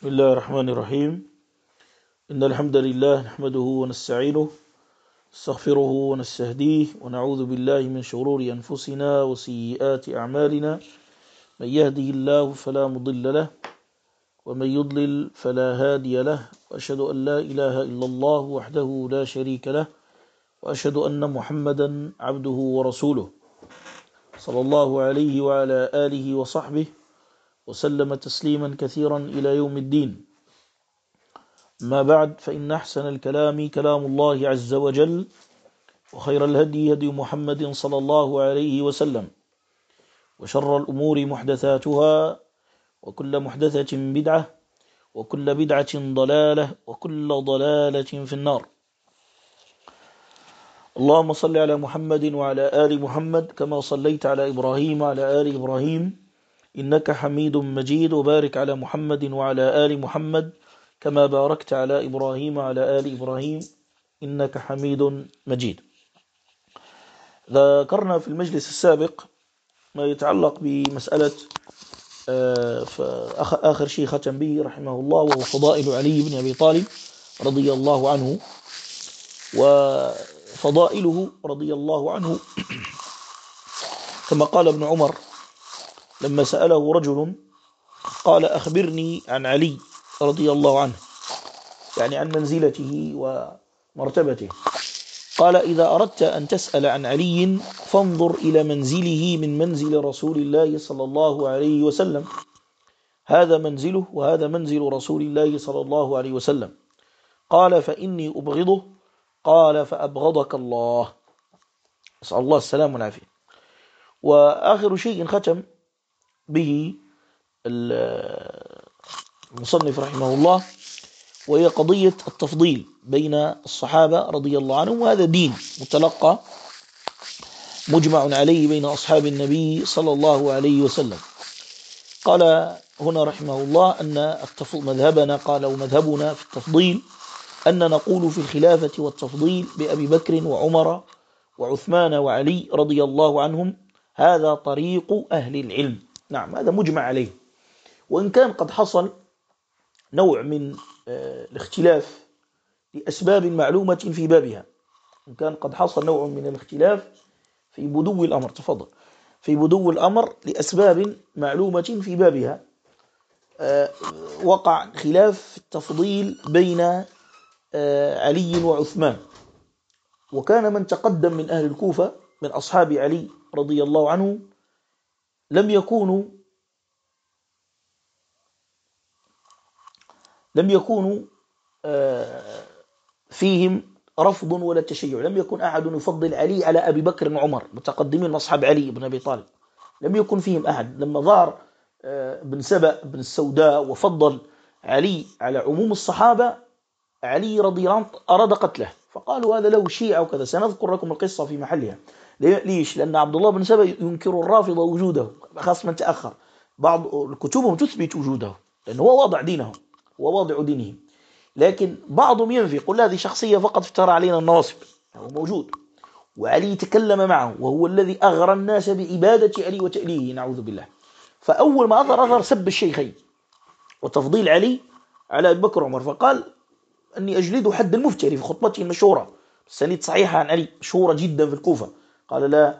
بسم الله الرحمن الرحيم. إن الحمد لله نحمده ونستعينه نستغفره ونستهديه ونعوذ بالله من شرور أنفسنا وسيئات أعمالنا. من يهده الله فلا مضل له ومن يضلل فلا هادي له، وأشهد أن لا إله إلا الله وحده لا شريك له، وأشهد أن محمدا عبده ورسوله صلى الله عليه وعلى آله وصحبه وسلم تسليما كثيرا إلى يوم الدين. ما بعد، فإن أحسن الكلام كلام الله عز وجل، وخير الهدي هدي محمد صلى الله عليه وسلم، وشر الأمور محدثاتها، وكل محدثة بدعة، وكل بدعة ضلالة، وكل ضلالة في النار. اللهم صل على محمد وعلى آل محمد كما صليت على إبراهيم وعلى آل إبراهيم إنك حميد مجيد، وبارك على محمد وعلى آل محمد كما باركت على إبراهيم وعلى آل إبراهيم إنك حميد مجيد. ذكرنا في المجلس السابق ما يتعلق بمسألة آخر شيء ختم به رحمه الله، وهو فضائل علي بن أبي طالب رضي الله عنه. وفضائله رضي الله عنه كما قال ابن عمر لما سأله رجل قال: أخبرني عن علي رضي الله عنه، يعني عن منزلته ومرتبته. قال: إذا أردت أن تسأل عن علي فانظر إلى منزله من منزل رسول الله صلى الله عليه وسلم، هذا منزله وهذا منزل رسول الله صلى الله عليه وسلم. قال: فإني أبغضه. قال: فأبغضك الله. أسأل الله السلام والعافية. وآخر شيء ختم به المصنف رحمه الله وهي قضية التفضيل بين الصحابة رضي الله عنهم، وهذا دين متلقى مجمع عليه بين أصحاب النبي صلى الله عليه وسلم. قال هنا رحمه الله أن مذهبنا، قال ومذهبنا في التفضيل أن نقول في الخلافة والتفضيل بأبي بكر وعمر وعثمان وعلي رضي الله عنهم هذا طريق أهل العلم. نعم، هذا مجمع عليه، وإن كان قد حصل نوع من الاختلاف لأسباب معلومة في بابها، إن كان قد حصل نوع من الاختلاف في بدو الأمر، تفضل، في بدو الأمر لأسباب معلومة في بابها. وقع خلاف في التفضيل بين علي وعثمان، وكان من تقدم من أهل الكوفة من أصحاب علي رضي الله عنه لم يكونوا فيهم رفض ولا تشيع. لم يكن أحد يفضل علي على أبي بكر وعمر، متقدمين من أصحاب علي بن أبي طالب، لم يكن فيهم أحد. لما ظهر بن سبأ بن السوداء وفضل علي على عموم الصحابة، علي رضي الله عنه أراد قتله، فقالوا هذا له شيعة وكذا. سنذكر لكم القصة في محلها. ليش؟ لأن عبد الله بن سبأ ينكر الرافضة وجوده، خاصة من تأخر. بعض الكتبهم تثبت وجوده لأنه هو واضع دينهم، هو واضع دينهم، لكن بعضهم ينفي، يقول هذه شخصية فقط افترى علينا النواصب. هو موجود، وعلي تكلم معه، وهو الذي أغرى الناس بعبادة علي وتأليه، نعوذ بالله. فأول ما أظهر سب الشيخين وتفضيل علي على أبي بكر وعمر، فقال أني أجلد حد المفتري في خطبته المشهورة، السنيد صحيحة عن علي مشهورة جدا في الكوفة. قال: لا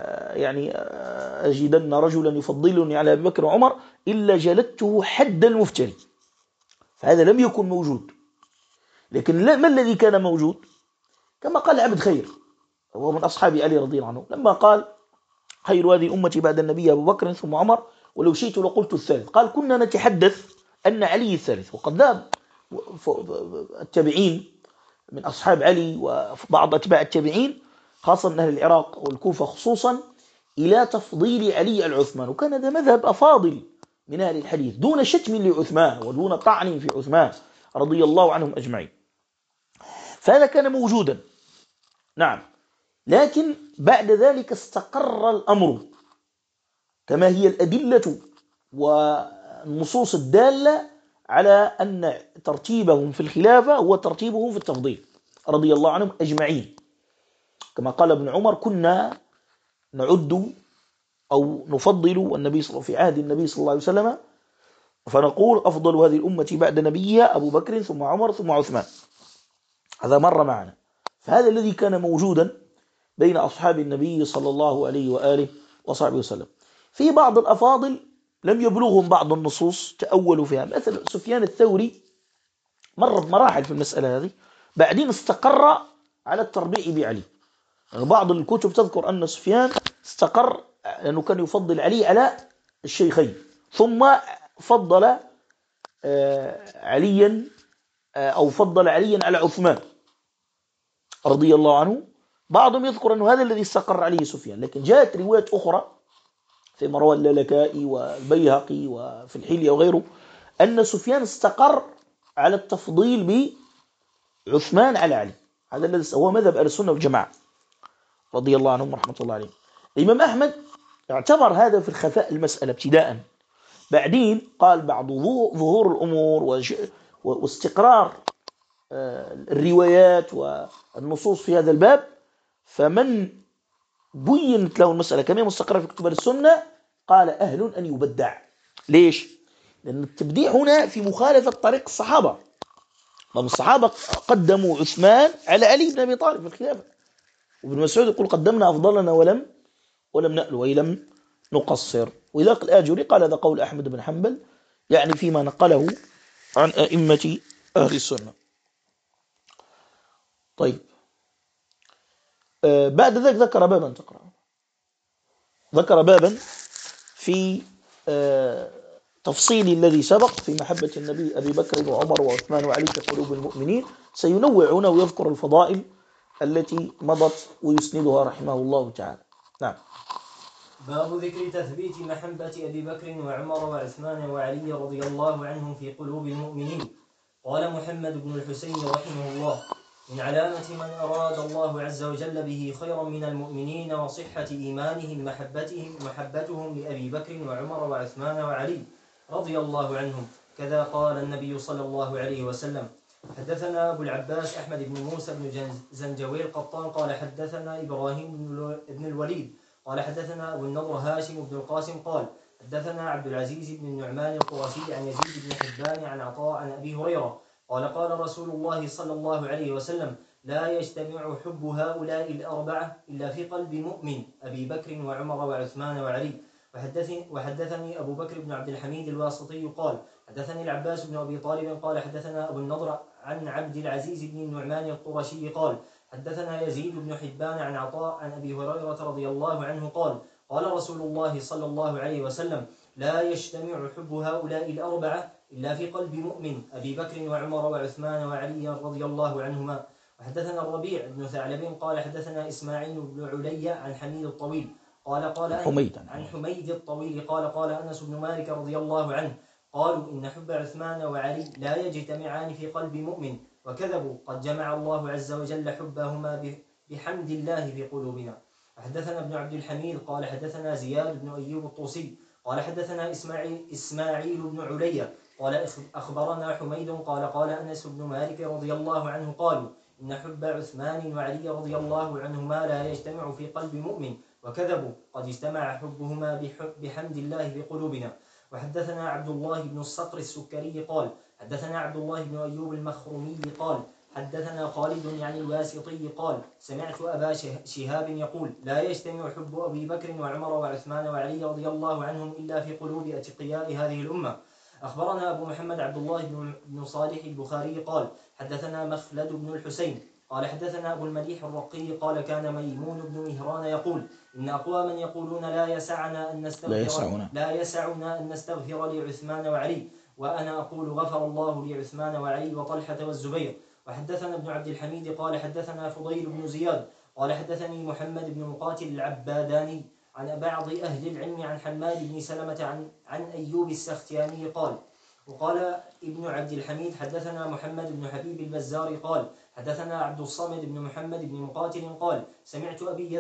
أجدن رجلا يفضلني على أبي بكر وعمر إلا جلدته حد المفتري. فهذا لم يكن موجود. لكن ما الذي كان موجود؟ كما قال عبد خير، هو من أصحاب علي رضي الله عنه، لما قال: خير هذه أمتي بعد النبي أبو بكر ثم عمر ولو شئت لقلت الثالث. قال: كنا نتحدث أن علي الثالث. وقد ذهب التابعين من أصحاب علي وبعض أتباع التابعين خاصة من أهل العراق والكوفة خصوصا إلى تفضيل علي العثمان، وكان هذا مذهب أفاضل من أهل الحديث، دون شتم لعثمان ودون طعن في عثمان رضي الله عنهم أجمعين. فهذا كان موجودا، نعم. لكن بعد ذلك استقر الأمر كما هي الأدلة والنصوص الدالة على أن ترتيبهم في الخلافة هو ترتيبهم في التفضيل رضي الله عنهم أجمعين. كما قال ابن عمر: كنا نعد أو نفضل النبي في عهد النبي صلى الله عليه وسلم فنقول أفضل هذه الأمة بعد نبيها أبو بكر ثم عمر ثم عثمان. هذا مر معنا. فهذا الذي كان موجودا بين أصحاب النبي صلى الله عليه وآله وصحبه وسلم. في بعض الأفاضل لم يبلغهم بعض النصوص تأولوا فيها، مثل سفيان الثوري مر بمراحل في المسألة هذه، بعدين استقر على التربيع بعلي. يعني بعض الكتب تذكر أن سفيان استقر لأنه كان يفضل علي على الشيخين، ثم فضل عليا أو فضل عليا على عثمان رضي الله عنه. بعضهم يذكر أنه هذا الذي استقر عليه سفيان، لكن جاءت روايات أخرى في مروان اللالكائي والبيهقي وفي الحلية وغيره أن سفيان استقر على التفضيل بعثمان على علي. هذا الذي هو مذهب أهل السنة والجماعة رضي الله عنهم ورحمة الله عليهم. الإمام أحمد اعتبر هذا في الخفاء المسألة ابتداء، بعدين قال بعد ظهور الأمور واستقرار الروايات والنصوص في هذا الباب، فمن بينت له المسألة كما مستقرة في كتب السنة قال أهل أن يبدع. ليش؟ لأن التبديع هنا في مخالفة طريق الصحابة. الصحابة قدموا عثمان على علي بن أبي طالب في الخلافة، وابن مسعود يقول قدمنا أفضلنا ولم نأل ولم نقصر. وذاك الآجري قال هذا قول أحمد بن حنبل، يعني فيما نقله عن أئمة أهل السنة. طيب، بعد ذلك ذكر بابا في تفصيل الذي سبق في محبة النبي أبي بكر وعمر وعثمان وعلي في قلوب المؤمنين، سينوع هنا ويذكر الفضائل التي مضت ويسندها رحمه الله تعالى. نعم. باب ذكر تثبيت محبة أبي بكر وعمر وعثمان وعلي رضي الله عنهم في قلوب المؤمنين. قال محمد بن الحسين رحمه الله: من علامة من أراد الله عز وجل به خيرا من المؤمنين وصحة إيمانهم محبتهم لأبي بكر وعمر وعثمان وعلي رضي الله عنهم، كذا قال النبي صلى الله عليه وسلم. حدثنا أبو العباس أحمد بن موسى بن زنجويل قطان قال حدثنا إبراهيم بن الوليد قال حدثنا أبو النضر هاشم بن القاسم قال حدثنا عبد العزيز بن النعمان القرشي عن يزيد بن حبان عن عطاء عن أبي هريرة قال قال رسول الله صلى الله عليه وسلم: لا يجتمع حب هؤلاء الأربعة إلا في قلب مؤمن، أبي بكر وعمر وعثمان وعلي. وحدثني أبو بكر بن عبد الحميد الواسطي قال حدثني العباس بن أبي طالب قال حدثنا أبو النضر عن عبد العزيز بن النعمان القرشي قال حدثنا يزيد بن حبان عن عطاء عن أبي هريرة رضي الله عنه قال قال رسول الله صلى الله عليه وسلم: لا يجتمع حب هؤلاء الأربعة إلا في قلب مؤمن، أبي بكر وعمر وعثمان وعلي رضي الله عنهما. وحدثنا الربيع بن ثعلب قال حدثنا إسماعيل بن علي عن حميد الطويل عن حميد الطويل قال أنس بن مالك رضي الله عنه: قالوا إن حب عثمان وعلي لا يجتمعان في قلب مؤمن، وكذبوا، قد جمع الله عز وجل حبهما بحمد الله في قلوبنا. حدثنا ابن عبد الحميد قال حدثنا زياد بن أيوب الطوسي قال حدثنا إسماعيل بن علي قال أخبرنا حميد قال أنس بن مالك رضي الله عنه قالوا إن حب عثمان وعلي رضي الله عنهما لا يجتمع في قلب مؤمن، وكذبوا، قد اجتمع حبهما بحمد الله في قلوبنا. وحدثنا عبد الله بن الصقر السكري قال حدثنا عبد الله بن أيوب المخرمي قال حدثنا خالد يعني الواسطي قال سمعت أبا شهاب يقول: لا يجتمع حب أبي بكر وعمر وعثمان وعلي رضي الله عنهم إلا في قلوب أتقياء هذه الأمة. أخبرنا أبو محمد عبد الله بن صالح البخاري قال حدثنا مخلد بن الحسين قال حدثنا أبو المليح الرقي قال كان ميمون بن مهران يقول: إن أقواما يقولون لا يسعنا أن نستغفر لعثمان وعلي، وأنا أقول غفر الله لعثمان وعلي وطلحة والزبير. وحدثنا ابن عبد الحميد قال حدثنا فضيل بن زياد قال حدثني محمد بن مقاتل العباداني عن بعض أهل العلم عن حماد بن سلمة عن أيوب السختياني قال. وقال ابن عبد الحميد حدثنا محمد بن حبيب البزار قال حدثنا عبد الصمد بن محمد بن مقاتل قال سمعت أبي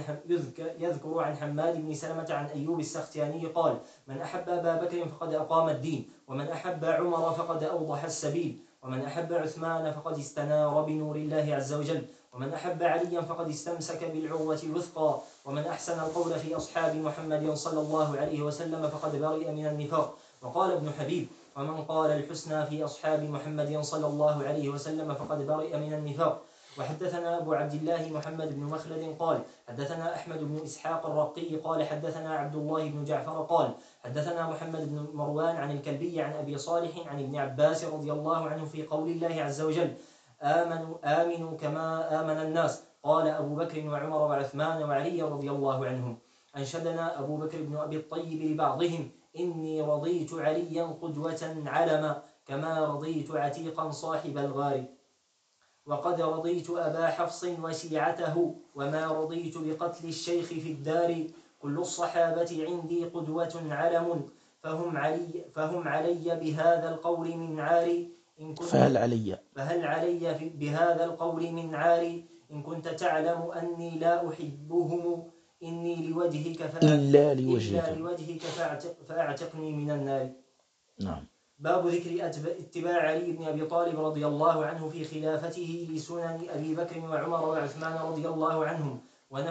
يذكر عن حماد بن سلمة عن أيوب السختياني قال: من أحب أبا بكر فقد أقام الدين، ومن أحب عمر فقد أوضح السبيل، ومن أحب عثمان فقد استنار بنور الله عز وجل، ومن أحب عليا فقد استمسك بالعروة الوثقى، ومن أحسن القول في أصحاب محمد صلى الله عليه وسلم فقد برئ من النفاق، وقال ابن حبيب: ومن قال الحسنى في أصحاب محمد صلى الله عليه وسلم فقد برئ من النفاق. وحدثنا أبو عبد الله محمد بن مخلد قال حدثنا أحمد بن إسحاق الرقي قال حدثنا عبد الله بن جعفر قال حدثنا محمد بن مروان عن الكلبي عن أبي صالح عن ابن عباس رضي الله عنه في قول الله عز وجل: آمنوا كما آمن الناس. قال أبو بكر وعمر وعثمان وعلي رضي الله عنهم. أنشدنا أبو بكر بن أبي الطيب لبعضهم: إني رضيت عليا قدوة علما كما رضيت عتيقا صاحب الغار، وقد رضيت أبا حفص وشيعته، وما رضيت بقتل الشيخ في الدار. كل الصحابة عندي قدوة علم، فهم علي بهذا القول من عار. فهل علي بهذا القول من عار. إن كنت تعلم أني لا أحبهم إلا لوجهك فأعتقني من النار. نعم. باب ذكر اتباع علي بن أبي طالب رضي الله عنه في خلافته لسنن أبي بكر وعمر وعثمان رضي الله عنهم،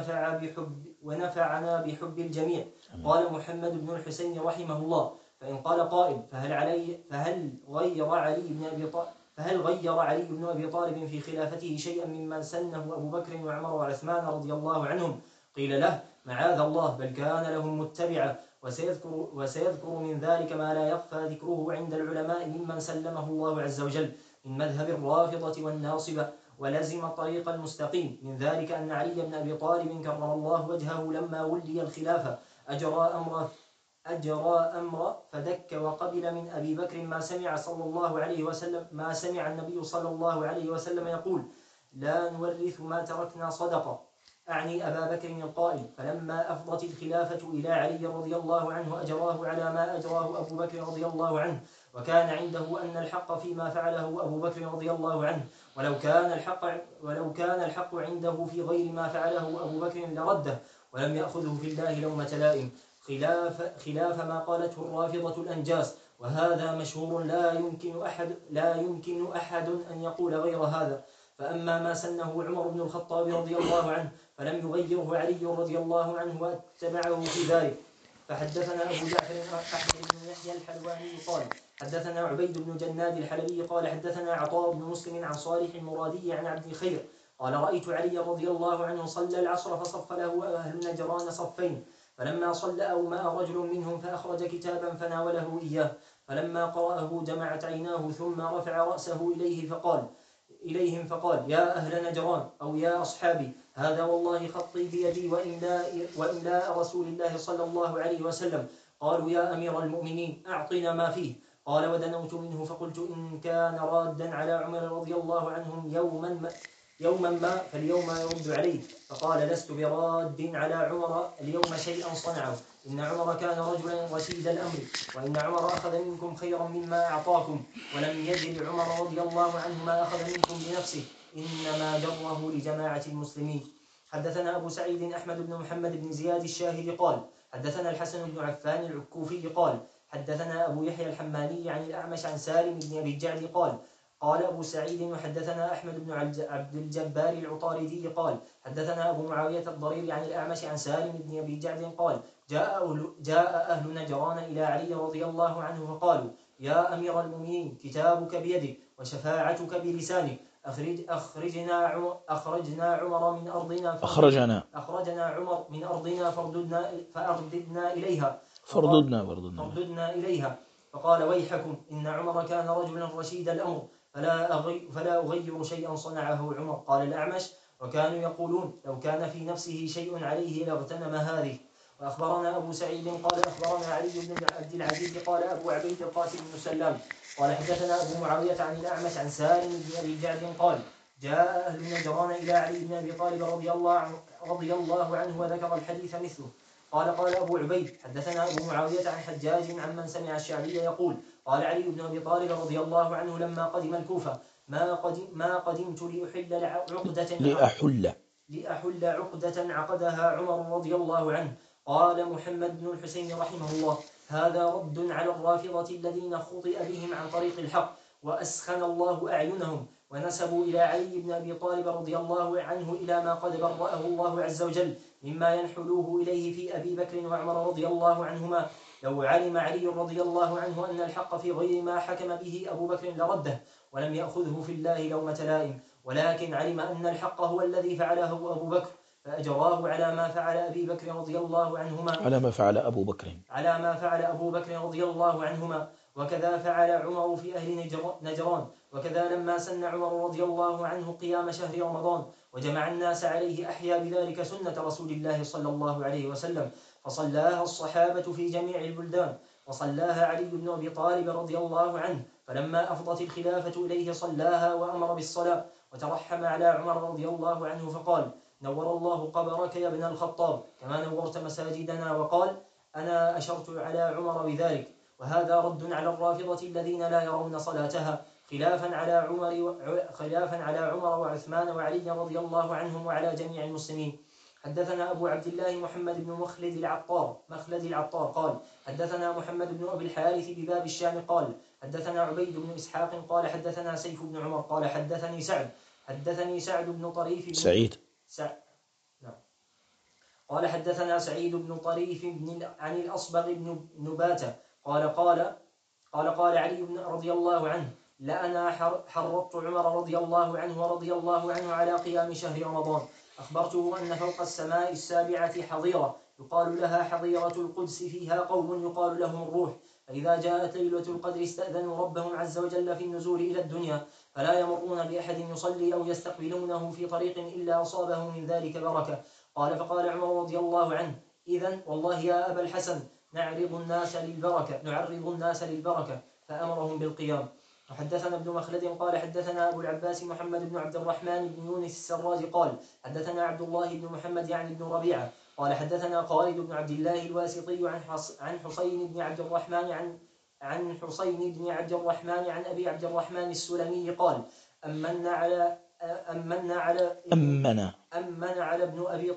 ونفعنا بحب الجميع. قال محمد بن الحسين رحمه الله: فإن قال قائل: فهل غير علي بن أبي طالب في خلافته شيئا ممن سنه أبو بكر وعمر وعثمان رضي الله عنهم؟ قيل له: معاذ الله، بل كان لهم متبعا. وسيذكر من ذلك ما لا يخفى ذكره عند العلماء ممن سلمه الله عز وجل من مذهب الرافضة والناصبة ولزم الطريق المستقيم. من ذلك أن علي بن أبي طالب كرم الله وجهه لما ولي الخلافة أجرى أمر فدك وقبل من أبي بكر ما سمع النبي صلى الله عليه وسلم يقول: لا نورث ما تركنا صدقة، أعني أبا بكر القائل. فلما أفضت الخلافة إلى علي رضي الله عنه أجراه على ما أجراه أبو بكر رضي الله عنه، وكان عنده أن الحق فيما فعله أبو بكر رضي الله عنه، ولو كان الحق عنده في غير ما فعله أبو بكر لرده ولم يأخذه في الله لومة لائم، خلاف ما قالته الرافضة الأنجاس. وهذا مشهور لا يمكن أحد أن يقول غير هذا. فأما ما سنه عمر بن الخطاب رضي الله عنه فلم يغيره علي رضي الله عنه واتبعه في ذلك. فحدثنا أبو جعفر أحمد بن يحيى الحلواني قال حدثنا عبيد بن جناد الحلبي قال حدثنا عطاء بن مسلم عن صالح المرادي عن عبد الخير قال: رأيت علي رضي الله عنه صلى العصر فصف له أهل نجران صفين، فلما صلى أومأ رجل منهم فأخرج كتابا فناوله إياه، فلما قرأه جمعت عيناه ثم رفع رأسه إليهم فقال: يا أهل نجران أو يا أصحابي، هذا والله خطي بيدي وإملاء رسول الله صلى الله عليه وسلم. قالوا: يا أمير المؤمنين أعطنا ما فيه. قال: ودنوت منه فقلت: إن كان رادا على عمر رضي الله عنهم يوما ما فاليوم يرد عليه. فقال: لست براد على عمر اليوم شيئا صنعه، إن عمر كان رجلا رشيد الأمر، وإن عمر أخذ منكم خيرا مما أعطاكم، ولم يجد عمر رضي الله عنه ما أخذ منكم بنفسه، إنما جره لجماعة المسلمين. حدثنا أبو سعيد أحمد بن محمد بن زياد الشاهد قال حدثنا الحسن بن عفان العكوفي قال حدثنا أبو يحيى الحماني عن الأعمش عن سالم بن أبي الجعد قال أبو سعيد وحدثنا أحمد بن عبد الجبار العطاردي قال حدثنا أبو معاوية الضرير عن الأعمش عن سالم بن أبي الجعد قال: جاء أهل نجران إلى علي رضي الله عنه فقالوا: يا أمير المؤمنين، كتابك بيدك وشفاعتك بلسانك، أخرجنا عمر من أرضنا فأرددنا إليها. فقال: ويحكم، إن عمر كان رجلا رشيد الأمر، فلا أغير شيئا صنعه عمر. قال الأعمش: وكانوا يقولون: لو كان في نفسه شيء عليه لاغتنم هذه. وأخبرنا أبو سعيد قال أخبرنا علي بن عبد العزيز قال أبو عبيد القاسم بن سلام قال حدثنا أبو معاوية عن الأعمش عن سالم بن أبي الجعد قال: جاء أهل نجران إلى علي بن أبي طالب رضي الله عنه وذكر الحديث مثله. قال أبو عبيد حدثنا أبو معاوية عن حجاج عمن سمع الشعبي يقول: قال علي بن أبي طالب رضي الله عنه لما قدم الكوفة: ما قدمت لأحل عقدة عقدها عمر رضي الله عنه. قال محمد بن الحسين رحمه الله: هذا رد على الرافضة الذين خطئ بهم عن طريق الحق وأسخن الله أعينهم، ونسبوا إلى علي بن أبي طالب رضي الله عنه إلى ما قد برأه الله عز وجل مما ينحلوه إليه في أبي بكر وعمر رضي الله عنهما. لو علم علي رضي الله عنه أن الحق في غير ما حكم به أبو بكر لرده ولم يأخذه في الله لومة لائم، ولكن علم أن الحق هو الذي فعله أبو بكر فأجراه على ما فعل أبي بكر رضي الله عنهما على ما فعل أبو بكر رضي الله عنهما. وكذا فعل عمر في أهل نجران. وكذا لما سن عمر رضي الله عنه قيام شهر رمضان وجمع الناس عليه أحيا بذلك سنة رسول الله صلى الله عليه وسلم، فصلاها الصحابة في جميع البلدان، وصلاها علي بن أبي طالب رضي الله عنه، فلما أفضت الخلافة إليه صلاها وأمر بالصلاة، وترحم على عمر رضي الله عنه فقال: نور الله قبرك يا ابن الخطاب كما نورت مساجدنا، وقال: أنا أشرت على عمر بذلك. وهذا رد على الرافضة الذين لا يرون صلاتها، خلافا على عمر وعثمان وعلي رضي الله عنهم وعلى جميع المسلمين. حدثنا أبو عبد الله محمد بن مخلد العطار قال: حدثنا محمد بن أبي الحارث بباب الشام قال: حدثنا عبيد بن إسحاق قال: حدثنا سيف بن عمر قال: حدثني سعد بن طريف قال: حدثنا سعيد بن طريف عن الأصبغ بن نباتة قال علي رضي الله عنه: لأنا حرضت عمر رضي الله عنه ورضي الله عنه على قيام شهر رمضان، أخبرته أن فوق السماء السابعة حظيرة يقال لها حظيرة القدس، فيها قوم يقال لهم الروح، فإذا جاءت ليلة القدر استأذنوا ربهم عز وجل في النزول إلى الدنيا، فلا يمرون بأحد يصلي أو يستقبلونه في طريق إلا أصابه من ذلك بركة. قال: فقال عمر رضي الله عنه: إذن والله يا أبا الحسن نعرض الناس للبركة، فأمرهم بالقيام. وحدثنا ابن مخلد قال: حدثنا أبو العباس محمد بن عبد الرحمن بن يونس السراج قال: حدثنا عبد الله بن محمد يعني بن ربيعة قال: حدثنا خالد بن عبد الله الواسطي عن حسين بن عبد الرحمن عن أبي عبد الرحمن السلمي قال: أمن علي بن أبي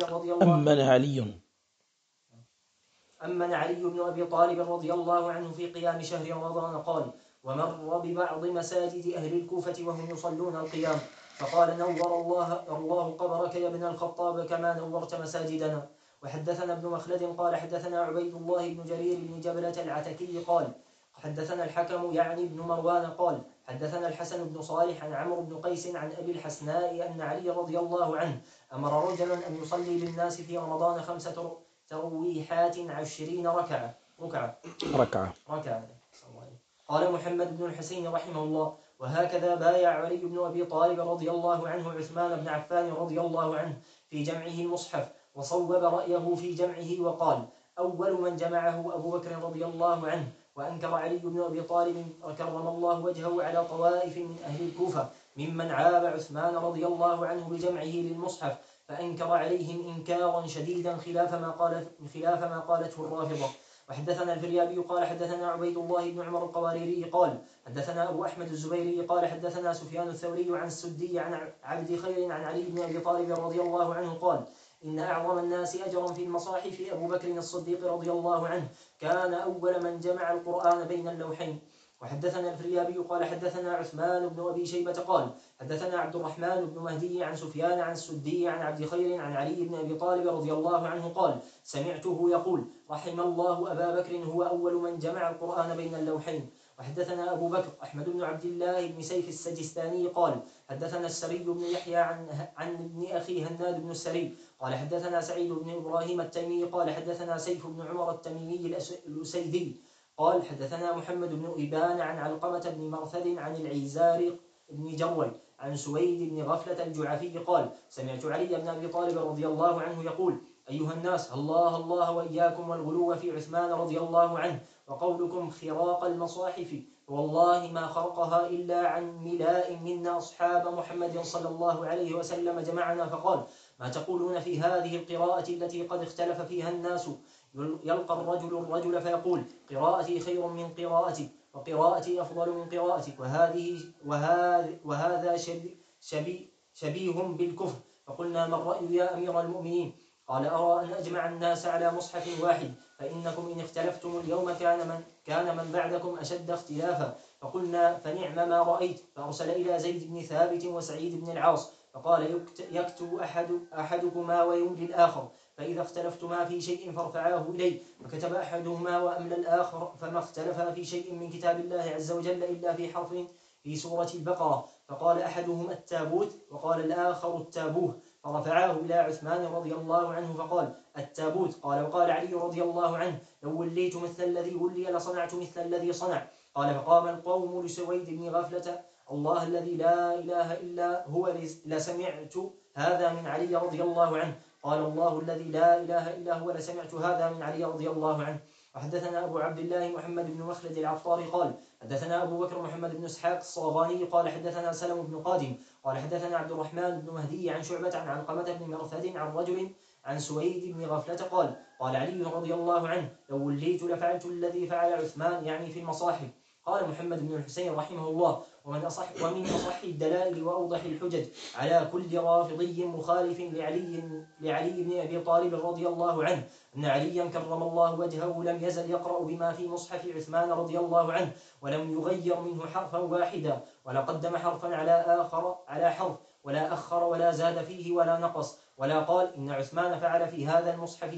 طالب رضي الله عنه في قيام شهر رمضان قال: ومر ببعض مساجد أهل الكوفة وهم يصلون القيام، فقال: نور الله قبرك يا ابن الخطاب كما نورت مساجدنا. وحدثنا ابن مخلد قال: حدثنا عبيد الله بن جرير بن جبلة العتكي قال: حدثنا الحكم يعني بن مروان قال: حدثنا الحسن بن صالح عن عمرو بن قيس عن أبي الحسناء أن علي رضي الله عنه أمر رجلا أن يصلي للناس في رمضان 5 ترويحات 20 ركعة. قال محمد بن الحسين رحمه الله: وهكذا بايع علي بن أبي طالب رضي الله عنه عثمان بن عفان رضي الله عنه في جمعه المصحف، وصوب رأيه في جمعه وقال: أول من جمعه أبو بكر رضي الله عنه. وأنكر علي بن أبي طالب كرم الله وجهه على طوائف من أهل الكوفة ممن عاب عثمان رضي الله عنه بجمعه للمصحف، فأنكر عليهم إنكارا شديدا خلاف ما قالته الرافضة. وحدثنا الفريابي قال: حدثنا عبيد الله بن عمر القواريري قال: حدثنا أبو أحمد الزبيري قال: حدثنا سفيان الثوري عن السدي عن عبد خير عن علي بن أبي طالب رضي الله عنه قال: إن أعظم الناس أجرا في المصاحف أبو بكر الصديق رضي الله عنه، كان أول من جمع القرآن بين اللوحين. وحدثنا الفريابي قال: حدثنا عثمان بن أبي شيبة قال: حدثنا عبد الرحمن بن مهدي عن سفيان عن السدي عن عبد خير عن علي بن أبي طالب رضي الله عنه قال: سمعته يقول: رحم الله أبا بكر هو أول من جمع القرآن بين اللوحين. وحدثنا أبو بكر أحمد بن عبد الله بن سيف السجستاني قال: حدثنا السري بن يحيى عن ابن أخي هناد بن السري قال: حدثنا سعيد بن إبراهيم التيمي قال: حدثنا سيف بن عمر التميمي الأسيدي قال: حدثنا محمد بن إبان عن علقمة بن مرثد عن العيزار بن جروي عن سويد بن غفلة الجعفي قال: سمعت علي بن أبي طالب رضي الله عنه يقول: أيها الناس، الله الله وإياكم والغلو في عثمان رضي الله عنه، وقولكم خراق المصاحف، والله ما خرقها إلا عن ملاء منا أصحاب محمد صلى الله عليه وسلم جمعنا، فقال: ما تقولون في هذه القراءة التي قد اختلف فيها الناس؟ يلقى الرجل فيقول: قراءتي خير من قراءتك، وقراءتي أفضل من قراءتك، وهذا شبيه بالكفر. فقلنا: ما الرأي يا أمير المؤمنين؟ قال: أرى أن أجمع الناس على مصحف واحد، فإنكم إن اختلفتم اليوم كان من بعدكم أشد اختلافا. فقلنا: فنعم ما رأيت. فأرسل إلى زيد بن ثابت وسعيد بن العاص فقال: يكتب أحدكما ويملي الآخر، فإذا اختلفتما في شيء فارفعاه إلي. فكتب أحدهما وأملى الآخر، فما اختلفا في شيء من كتاب الله عز وجل إلا في حرف في سورة البقرة، فقال أحدهما التابوت وقال الآخر التابوه، فرفعاه إلى عثمان رضي الله عنه فقال التابوت. قال وقال علي رضي الله عنه لو وليت مثل الذي ولي لصنعت مثل الذي صنع. قال فقام القوم لسويد بن غفلة الله الذي لا إله إلا هو لسمعت هذا من علي رضي الله عنه. قال الله الذي لا إله إلا هو لسمعت هذا من علي رضي الله عنه. وحدثنا أبو عبد الله محمد بن مخلد العطاري قال حدثنا أبو بكر محمد بن إسحاق الصغاني قال حدثنا سلم بن قادم قال حدثنا عبد الرحمن بن مهدي عن شعبة عن علقمة بن مرثد عن رجل عن سويد بن غفلة قال قال علي رضي الله عنه لو وليت لفعلت الذي فعل عثمان يعني في المصاحف. قال محمد بن الحسين رحمه الله ومن أصح الدلائل وأوضح الحجج على كل رافضي مخالف لعلي بن أبي طالب رضي الله عنه أن عليا كرم الله وجهه لم يزل يقرأ بما في مصحف عثمان رضي الله عنه ولم يغير منه حرفا واحدا ولا قدم حرفا على حرف ولا أخر ولا زاد فيه ولا نقص ولا قال إن عثمان فعل في هذا المصحف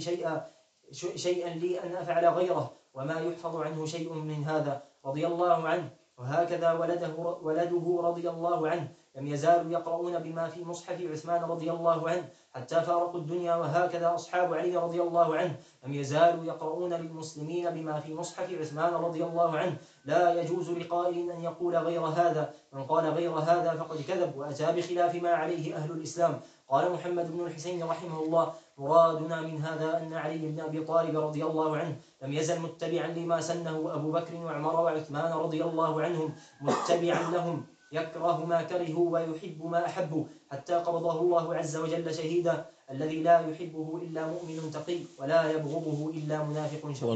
شيئا لي أن أفعل غيره وما يحفظ عنه شيء من هذا رضي الله عنه. وهكذا ولده رضي الله عنه لم يزالوا يقرؤون بما في مصحف عثمان رضي الله عنه حتى فارقوا الدنيا. وهكذا أصحاب علي رضي الله عنه لم يزالوا يقرؤون للمسلمين بما في مصحف عثمان رضي الله عنه. لا يجوز لقائل أن يقول غير هذا، من قال غير هذا فقد كذب وأتى بخلاف ما عليه أهل الإسلام. قال محمد بن الحسين رحمه الله مرادنا من هذا أن علي بن أبي طالب رضي الله عنه لم يزل متبعا لما سنه أبو بكر وعمر وعثمان رضي الله عنهم متبعا لهم يكره ما كرهوا ويحب ما أحبوا حتى قبضه الله عز وجل شهيدا الذي لا يحبه إلا مؤمن تقي ولا يبغضه إلا منافق شقي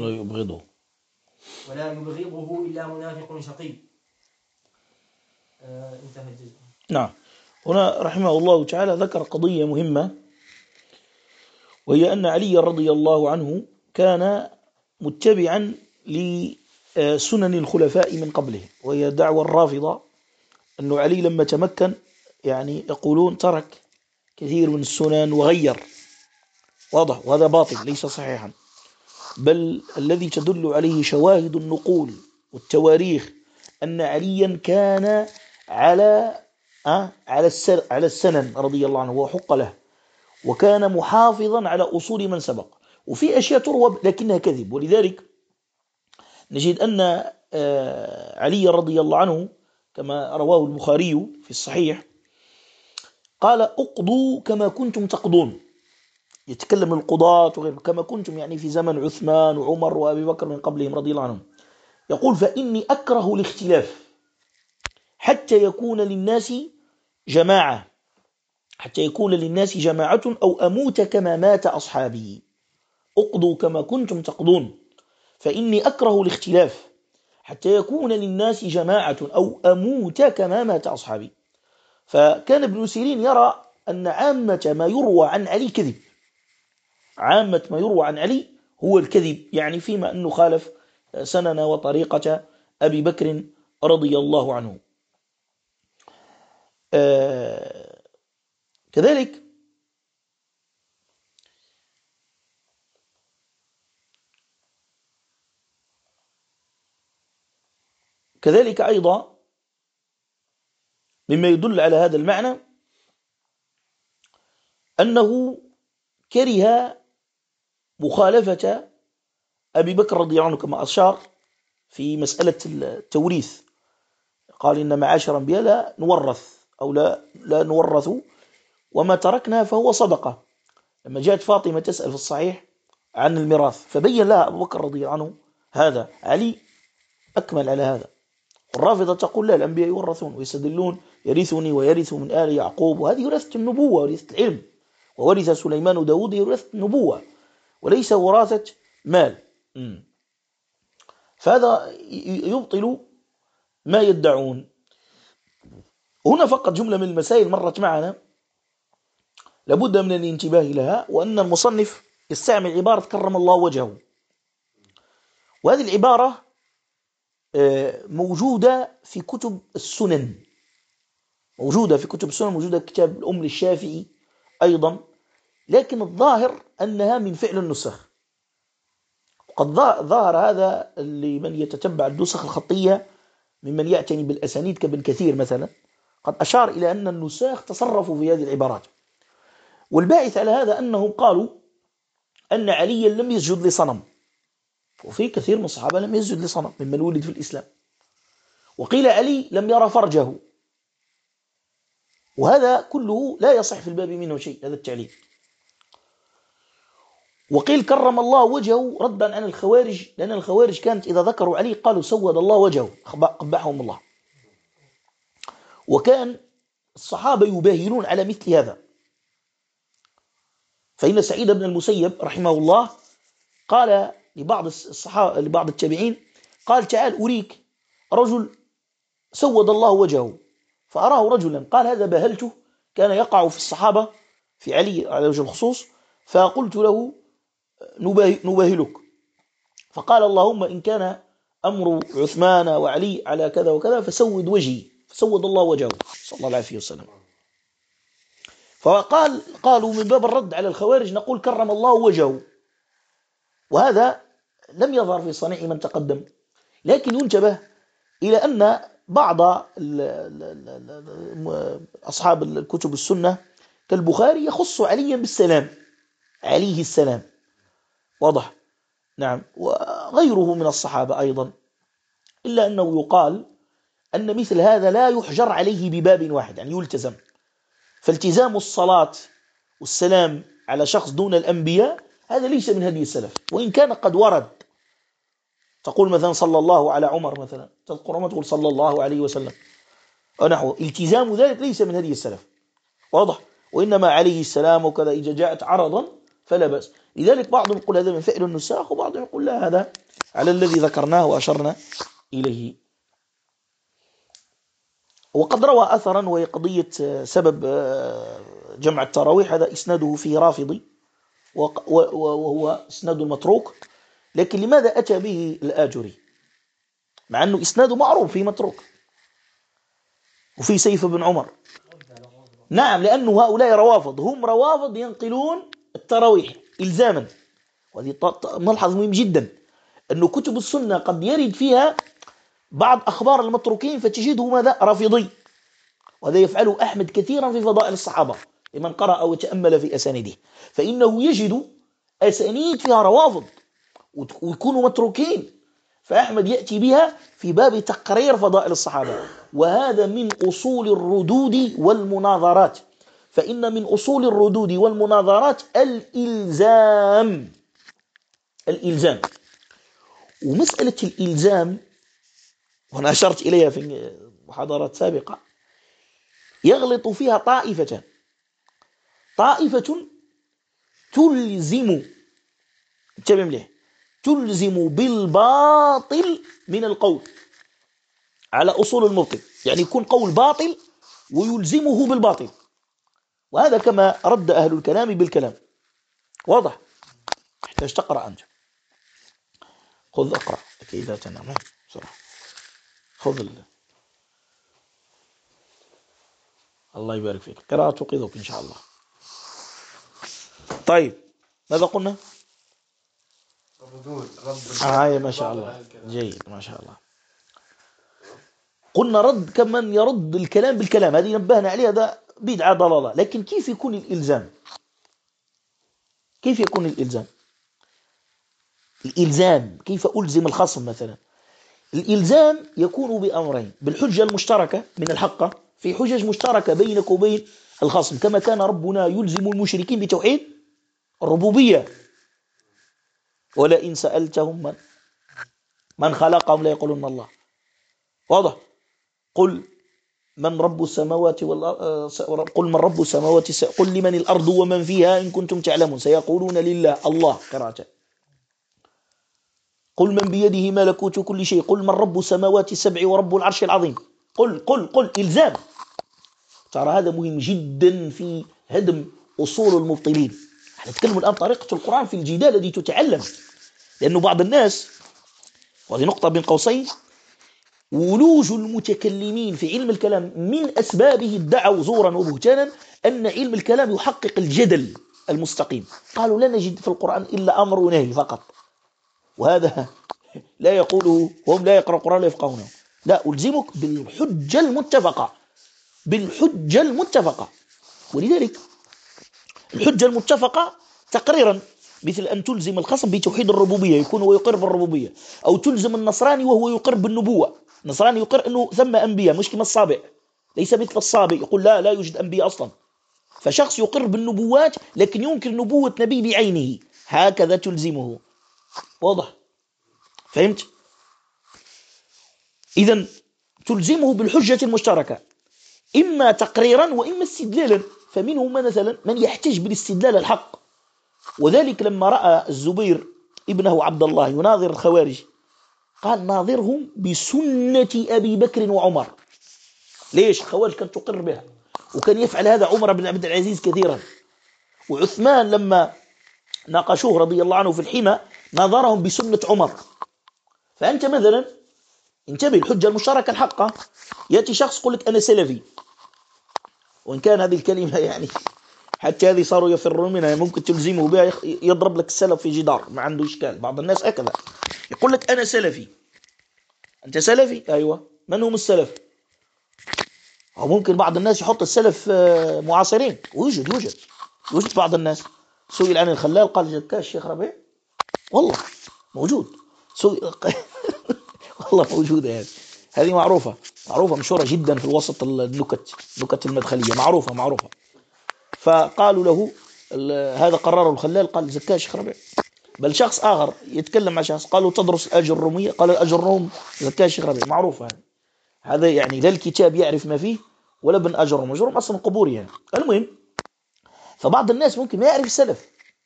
إلا منافق شقي. انتهى الجزء. نعم. هنا رحمه الله تعالى ذكر قضية مهمة، وهي أن علي رضي الله عنه كان متبعا لسنن الخلفاء من قبله، وهي دعوة الرافضة أن علي لما تمكن يعني يقولون ترك كثير من السنن وغير، واضح، وهذا باطل ليس صحيحا، بل الذي تدل عليه شواهد النقول والتواريخ أن عليا كان على السنن رضي الله عنه وحق له، وكان محافظا على أصول من سبق. وفي أشياء تروى لكنها كذب، ولذلك نجد أن علي رضي الله عنه كما رواه البخاري في الصحيح قال اقضوا كما كنتم تقضون، يتكلم القضاة وغيره كما كنتم يعني في زمن عثمان وعمر وأبي بكر من قبلهم رضي الله عنهم. يقول فإني أكره الاختلاف حتى يكون للناس جماعة أو أموت كما مات أصحابي. اقضوا كما كنتم تقضون فإني أكره الاختلاف حتى يكون للناس جماعة أو أموت كما مات أصحابي. فكان ابن سيرين يرى أن عامة ما يروى عن علي كذب، عامة ما يروى عن علي هو الكذب، يعني فيما أنه خالف سنن وطريقة أبي بكر رضي الله عنه. كذلك أيضا مما يدل على هذا المعنى أنه كره مخالفة أبي بكر رضي الله عنه كما أشار في مسألة التوريث، قال إن معاشر الأنبياء لا نورث أو لا نورث وما تركنا فهو صدقة. لما جاءت فاطمة تسأل في الصحيح عن الميراث فبين لها أبو بكر رضي الله عنه هذا، علي أكمل على هذا. الرافضة تقول لا، الأنبياء يورثون ويستدلون يرثني ويرث من آل يعقوب، وهذه يورثة النبوة ورثة العلم، وورث سليمان داود يورثة النبوة وليس وراثة مال. فهذا يبطل ما يدعون. هنا فقط جملة من المسائل مرت معنا لابد من الانتباه لها، وأن المصنف يستعمل عبارة كرم الله وجهه، وهذه العبارة موجودة في كتب السنن، موجودة في كتاب الأم للشافعي أيضا، لكن الظاهر أنها من فعل النسخ. وقد ظهر هذا لمن يتتبع النسخ الخطية ممن يعتني بالأسانيد كابن كثير مثلا، قد أشار إلى أن النساخ تصرفوا في هذه العبارات. والباعث على هذا أنهم قالوا أن عليا لم يسجد لصنم، وفي كثير من الصحابة لم يسجد لصنم ممن ولد في الإسلام. وقيل علي لم يرى فرجه، وهذا كله لا يصح في الباب منه شيء، هذا التعليل. وقيل كرم الله وجهه ردا عن الخوارج، لأن الخوارج كانت إذا ذكروا علي قالوا سود الله وجهه، قبحهم الله. وكان الصحابة يباهلون على مثل هذا، فإن سعيد بن المسيب رحمه الله قال لبعض الصحابة لبعض التابعين، قال تعال أريك رجل سود الله وجهه، فأراه رجلا قال هذا بهلته، كان يقع في الصحابة في علي على وجه الخصوص، فقلت له نباهلك، فقال اللهم إن كان أمر عثمان وعلي على كذا وكذا فسود وجهي، فسود الله وجهه صلى الله عليه وسلم. قالوا من باب الرد على الخوارج نقول كرم الله وجهه، وهذا لم يظهر في صنيع من تقدم. لكن ينتبه إلى أن بعض أصحاب الكتب السنة كالبخاري يخص عليا بالسلام، عليه السلام، واضح؟ نعم. وغيره من الصحابة أيضا، إلا أنه يقال أن مثل هذا لا يحجر عليه بباب واحد، يعني يلتزم. فالتزام الصلاة والسلام على شخص دون الأنبياء هذا ليس من هدي السلف، وإن كان قد ورد. تقول مثلا صلى الله على عمر مثلا، تذكر ما تقول صلى الله عليه وسلم أو نحو، التزام ذلك ليس من هدي السلف، واضح؟ وإنما عليه السلام وكذا إذا جاءت عرضا فلا بأس. لذلك بعضهم يقول هذا من فعل النساخ، وبعضهم يقول لا، هذا على الذي ذكرناه وأشرنا إليه. وقد روى أثرا، وهي قضية سبب جمع التراويح، هذا إسناده فيه رافضي وهو إسناد متروك، لكن لماذا أتى به الآجري مع أنه إسناده معروف في متروك وفي سيف بن عمر؟ نعم، لأنه هؤلاء روافض، هم روافض ينقلون التراويح إلزاما. وهذه ملحظ مهم جدا، أن كتب السنة قد يرد فيها بعض أخبار المتروكين فتجده ماذا؟ رافضي. وهذا يفعله أحمد كثيرا في فضائل الصحابة لمن قرأ أو تأمل في أسانيده، فإنه يجد أسانيد فيها روافض ويكونوا متروكين، فأحمد يأتي بها في باب تقرير فضائل الصحابة. وهذا من أصول الردود والمناظرات، فإن من أصول الردود والمناظرات الإلزام. ومسألة الإلزام، وأنا أشرت إليها في محاضرات سابقة، يغلط فيها طائفة تلزم، انتبه مليح، تلزم بالباطل من القول على أصول المبطل، يعني يكون قول باطل ويلزمه بالباطل، وهذا كما رد أهل الكلام بالكلام، واضح؟ يحتاج تقرأ أنت، خذ أقرأ إذا تنام بسرعة، خذ الله يبارك فيك، قراءة توقظك إن شاء الله. طيب ماذا قلنا؟ ما شاء الله، جيد ما شاء الله. قلنا رد كمن يرد الكلام بالكلام، هذه نبهنا عليها، هذا بدعة ضلالة. لكن كيف يكون الإلزام؟ كيف يكون الإلزام كيف ألزم الخصم مثلا؟ الإلزام يكون بأمرين: بالحجة المشتركة من الحق، في حجج مشتركة بينك وبين الخصم، كما كان ربنا يلزم المشركين بتوحيد الربوبية، ولئن سألتهم من خلقهم لا يقولون الله، واضح؟ قل من رب السماوات والأرض، قل من رب السماوات، قل لمن الأرض ومن فيها إن كنتم تعلمون، سيقولون لله، الله قراءة. قل من بيده ملكوت كل شيء، قل من رب السماوات السبع ورب العرش العظيم، قل إلزام. ترى هذا مهم جدا في هدم أصول المبطلين. نتكلم الآن طريقة القرآن في الجدال الذي تتعلم، لأنه بعض الناس، وهذه نقطة بين قوسين، ولوج المتكلمين في علم الكلام من أسبابه ادعوا زورا وبهتانا أن علم الكلام يحقق الجدل، المستقيم. قالوا لا نجد في القرآن إلا أمر ونهي فقط، وهذا لا يقوله وهم لا يقرأ القرآن لا يفقهونه. لا، ألزمك بالحجة المتفقة، بالحجة المتفقة. ولذلك الحجة المتفقة تقريرا مثل أن تلزم الخصم بتوحيد الربوبية يكون هو يقر بالربوبية، أو تلزم النصراني وهو يقر بالنبوة. النصراني يقر أنه ثم أنبياء مش كما الصابئ، ليس مثل الصابئ يقول لا يوجد أنبياء أصلا. فشخص يقر بالنبوات لكن ينكر نبوة نبي بعينه، هكذا تلزمه. واضح؟ فهمت؟ إذن تلزمه بالحجة المشتركة إما تقريرا وإما استدلالا. فمنهم مثلا من يحتج بالاستدلال الحق، وذلك لما رأى الزبير ابنه عبد الله يناظر الخوارج قال ناظرهم بسنة أبي بكر وعمر. ليش؟ الخوارج كانت تقر بها، وكان يفعل هذا عمر بن عبد العزيز كثيرا، وعثمان لما ناقشوه رضي الله عنه في الحمى ناظرهم بسنة عمر. فأنت مثلا انتبه، الحجة المشتركة الحقة. يأتي شخص يقول لك أنا سلفي، وإن كان هذه الكلمة يعني حتى هذه صاروا يفرون منها، ممكن تلزمه بها يضرب لك السلف في جدار، ما عنده إشكال. بعض الناس هكذا يقول لك أنا سلفي. أنت سلفي؟ أيوة. من هم السلف؟ أو ممكن بعض الناس يحط السلف معاصرين، ويوجد بعض الناس. سئل عن الخلال قال زكاة الشيخ ربيع، والله موجود. والله موجودة. هذه معروفة مشهورة جدا في الوسط، النكت المدخلية معروفة. فقالوا له هذا قرره الخلال قال زكاة الشيخ ربيع. بل شخص آخر يتكلم مع شخص قالوا تدرس الأجر الرومية، قال الأجر الروم زكاة الشيخ ربيع. معروفة هذا يعني لا الكتاب يعرف ما فيه ولا ابن أجرهم أصلا قبوري يعني. المهم، فبعض الناس ممكن ما يعرف السلف،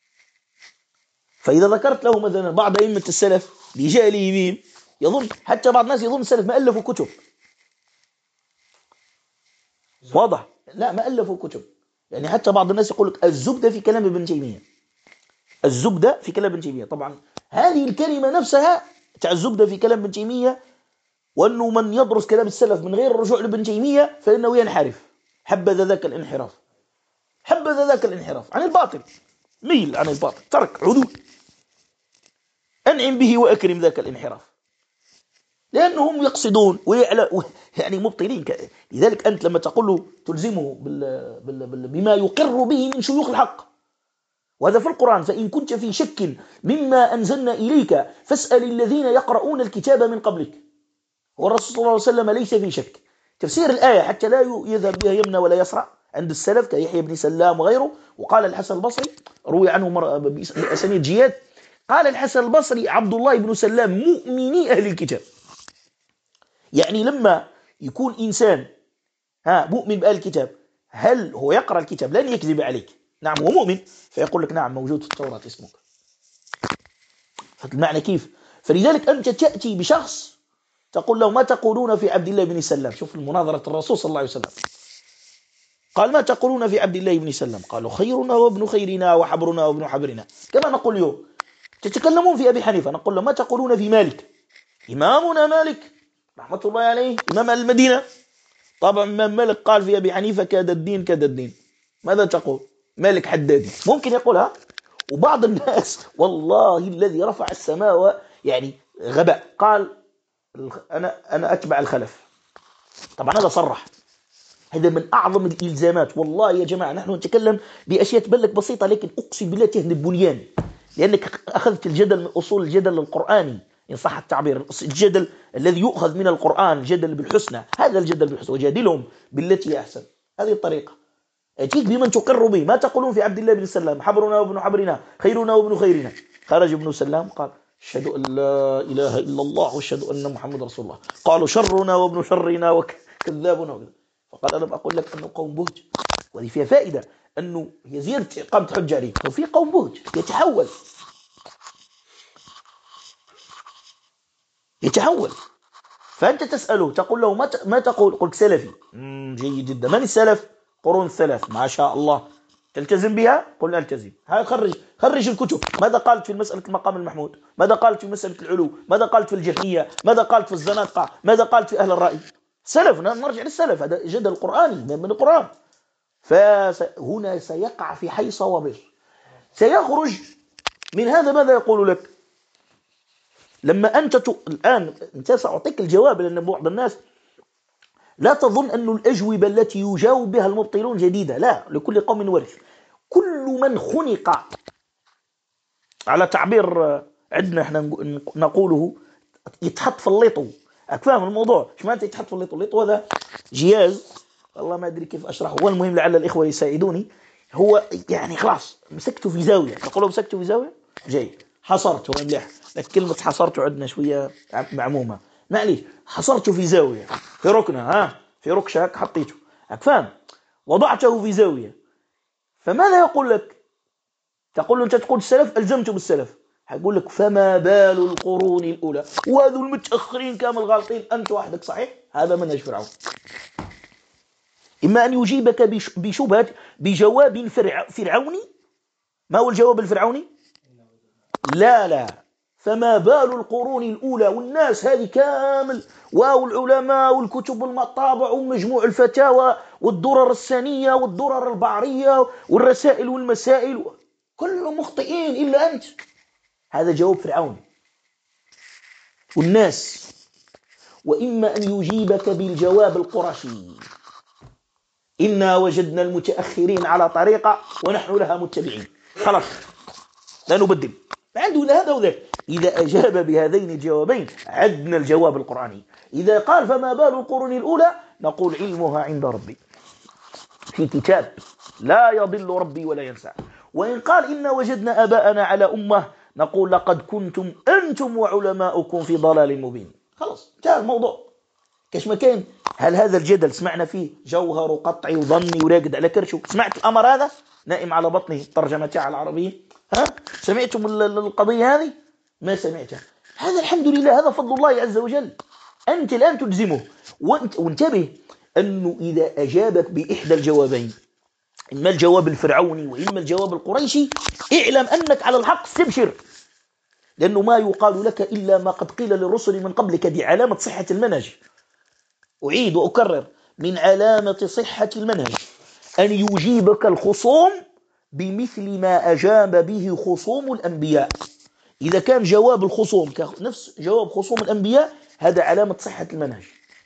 فإذا ذكرت له مثلا بعض أئمة السلف بجهلهم يظن، حتى بعض الناس يظن السلف ما ألفوا كتب. واضح؟ لا، ما ألفوا كتب. يعني حتى بعض الناس يقول لك الزبدة في كلام ابن تيمية، الزبدة في كلام ابن تيمية. طبعا هذه الكلمة نفسها تاع الزبدة في كلام ابن تيمية، وأنه من يدرس كلام السلف من غير الرجوع لابن تيمية فإنه ينحرف. حبذا ذاك الانحراف عن الباطل، ميل عن الباطل، ترك عدول. أنعم به وأكرم ذاك الانحراف، لأنهم يقصدون يعني مبطلين. لذلك أنت لما تقول له تلزمه بما يقر به من شيوخ الحق، وهذا في القرآن، فإن كنت في شك مما أنزلنا إليك فاسأل الذين يقرؤون الكتاب من قبلك. والرسول صلى الله عليه وسلم ليس في شك. تفسير الآية حتى لا يذهب بها يمنى ولا يسرع عند السلف كيحيى بن سلام وغيره. وقال الحسن البصري روي عنه بأسانيد جياد، قال الحسن البصري عبد الله بن سلام مؤمني أهل الكتاب. يعني لما يكون إنسان مؤمن بأهل الكتاب، هل هو يقرأ الكتاب لن يكذب عليك؟ نعم هو مؤمن، فيقول لك نعم موجود في التوراة اسمك. فالمعنى كيف؟ فلذلك أنت تأتي بشخص تقول له ما تقولون في عبد الله بن سلام. شوف المناظرة الرسول صلى الله عليه وسلم، قال ما تقولون في عبد الله بن سلام؟ قالوا خيرنا وابن خيرنا وحبرنا وابن حبرنا. كما نقول اليوم تتكلمون في أبي حنيفة، نقول له ما تقولون في مالك؟ إمامنا مالك رحمة الله عليه إمام المدينة. طبعا مالك قال في أبي حنيفة كاد الدين. ماذا تقول؟ مالك حدادي ممكن يقولها. وبعض الناس والله الذي رفع السماء يعني غباء قال أنا أتبع الخلف. طبعا هذا صرح، هذا من أعظم الإلزامات. والله يا جماعة نحن نتكلم بأشياء تبلك بسيطة، لكن أقسم بالله تهدم البنيان، لأنك أخذت الجدل من أصول الجدل القرآني إن صح التعبير، الجدل الذي يؤخذ من القرآن، جدل بالحسنى. هذا الجدل بالحسنى، وجادلهم بالتي أحسن. هذه الطريقة. أتيك بمن تقر به. ما تقولون في عبد الله بن سلام؟ حبرنا وابن حبرنا، خيرنا وابن خيرنا. خرج ابن سلام قال أشهد أن لا إله إلا الله وأشهد أن محمد رسول الله. قالوا شرنا وابن شرنا وكذابنا. فقال أنا أقول لك أنه قوم بهج. وهذه فيها فائدة، أنه هي زيادة إقامة حجة عليه. وفي قوم بهج يتحول. فأنت تسأله تقول له ما تقول؟ قلت سلفي. جيد جدا. من السلف؟ قرون الثلاث ما شاء الله. تلتزم بها؟ قل ألتزم. خرج الكتب. ماذا قالت في مسألة المقام المحمود؟ ماذا قالت في مسألة العلو؟ ماذا قالت في الجهمية؟ ماذا قالت في الزنادقة؟ ماذا قالت في أهل الرأي؟ سلف. نرجع للسلف، هذا جدل قرآني من القرآن. فهنا سيقع في حي صوابر. سيخرج من هذا ماذا يقول لك؟ لما أنت الآن أنت سأعطيك الجواب، لأن بعض الناس لا تظن أن الأجوبة التي يجاوب بها المبطلون جديدة، لا، لكل قوم ورث. كل من خنق، على تعبير عندنا احنا نقوله، يتحط في الليطو. فاهم الموضوع؟ ايش معنى يتحط في الليطو؟ الليطو هذا جهاز، والله ما ادري كيف اشرحه، هو المهم لعل الاخوه يساعدوني. هو يعني خلاص مسكته في زاويه، تقولوا مسكته في زاويه جاي حصرته مليح، لكن كلمه حصرته عندنا شويه معمومه، معليش، حصرته في زاويه، في ركنه، في ركشه هك حطيته، فاهم؟ وضعته في زاويه، فماذا يقول لك؟ تقول له انت تقول السلف الزمته بالسلف، حيقول لك فما بال القرون الاولى، وهذو المتاخرين كامل غالطين، انت وحدك صحيح. هذا منهج فرعون. اما ان يجيبك بشبهه بجواب فرعوني. ما هو الجواب الفرعوني؟ لا، فما بال القرون الاولى، والناس هذه كامل، والعلماء والكتب والمطابع ومجموع الفتاوى والدرر السنيه والدرر البعريه والرسائل والمسائل، كلهم مخطئين الا انت. هذا جواب فرعون. والناس، وإما أن يجيبك بالجواب القرشي، إنا وجدنا المتأخرين على طريقة ونحن لها متبعين، خلاص لا نبدل، عنده هذا وذاك. إذا أجاب بهذين الجوابين عدنا الجواب القرآني. إذا قال فما بال القرون الأولى، نقول علمها عند ربي في كتاب لا يضل ربي ولا ينسى. وإن قال إنا وجدنا آباءنا على أمة، نقول لقد كنتم أنتم وعلماؤكم في ضلال مبين. خلاص انتهى الموضوع. كاش ما كاين. هل هذا الجدل سمعنا فيه جوهر وقطعي وظني وراقد على كرشه؟ سمعت الأمر هذا نائم على بطنه الترجمة تاع العربية؟ سمعتم القضية هذه؟ ما سمعتها. هذا الحمد لله، هذا فضل الله عز وجل. أنت الآن تلزمه. وانتبه أنه إذا أجابك بإحدى الجوابين، إما الجواب الفرعوني وإما الجواب القريشي، اعلم أنك على الحق، استبشر، لأنه ما يقال لك إلا ما قد قيل للرسل من قبلك. دي علامة صحة المنهج. أعيد وأكرر، من علامة صحة المنهج أن يجيبك الخصوم بمثل ما أجاب به خصوم الأنبياء. إذا كان جواب الخصوم نفس جواب خصوم الأنبياء، هذا علامة صحة المنهج.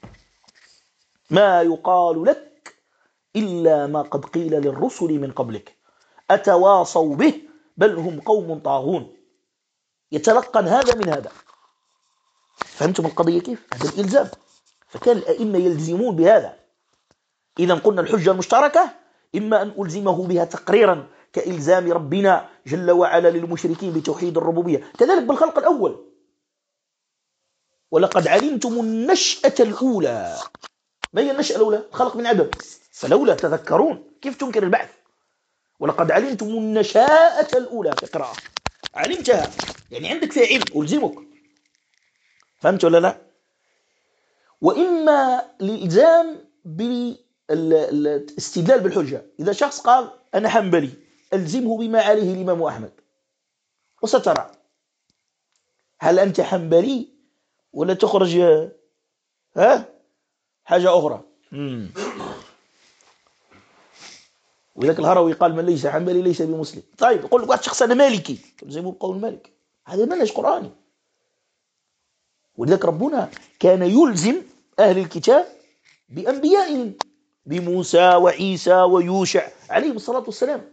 ما يقال لك إلا ما قد قيل للرسل من قبلك، أتواصوا به بل هم قوم طاغون. يتلقن هذا من هذا. فهمتم القضية كيف؟ هذا الإلزام. فكان الأئمة يلزمون بهذا. إذا قلنا الحجة المشتركة إما أن ألزمه بها تقريرا كإلزام ربنا جل وعلا للمشركين بتوحيد الربوبية، كذلك بالخلق الأول. ولقد علمتم النشأة الأولى. ما هي النشأة الأولى؟ الخلق من عدم، فلولا تذكرون. كيف تنكر البعث؟ ولقد علمتم النشاءة الأولى في قراءة، علمتها يعني عندك فيها علم، ألزمك. فهمت ولا لا؟ وإما الإلزام بالاستدلال بالحجة. إذا شخص قال أنا حنبلي، ألزمه بما عليه الإمام أحمد، وسترى هل أنت حنبلي ولا تخرج حاجة أخرى. وذلك الهروي قال من ليس حنبلي ليس بمسلم. طيب يقول لك واحد شخص أنا مالكي، تلزمه بقول مالك، هذا منهج قرآني. ولذلك ربنا كان يلزم أهل الكتاب بأنبيائهم، بموسى وعيسى ويوشع عليهم الصلاة والسلام،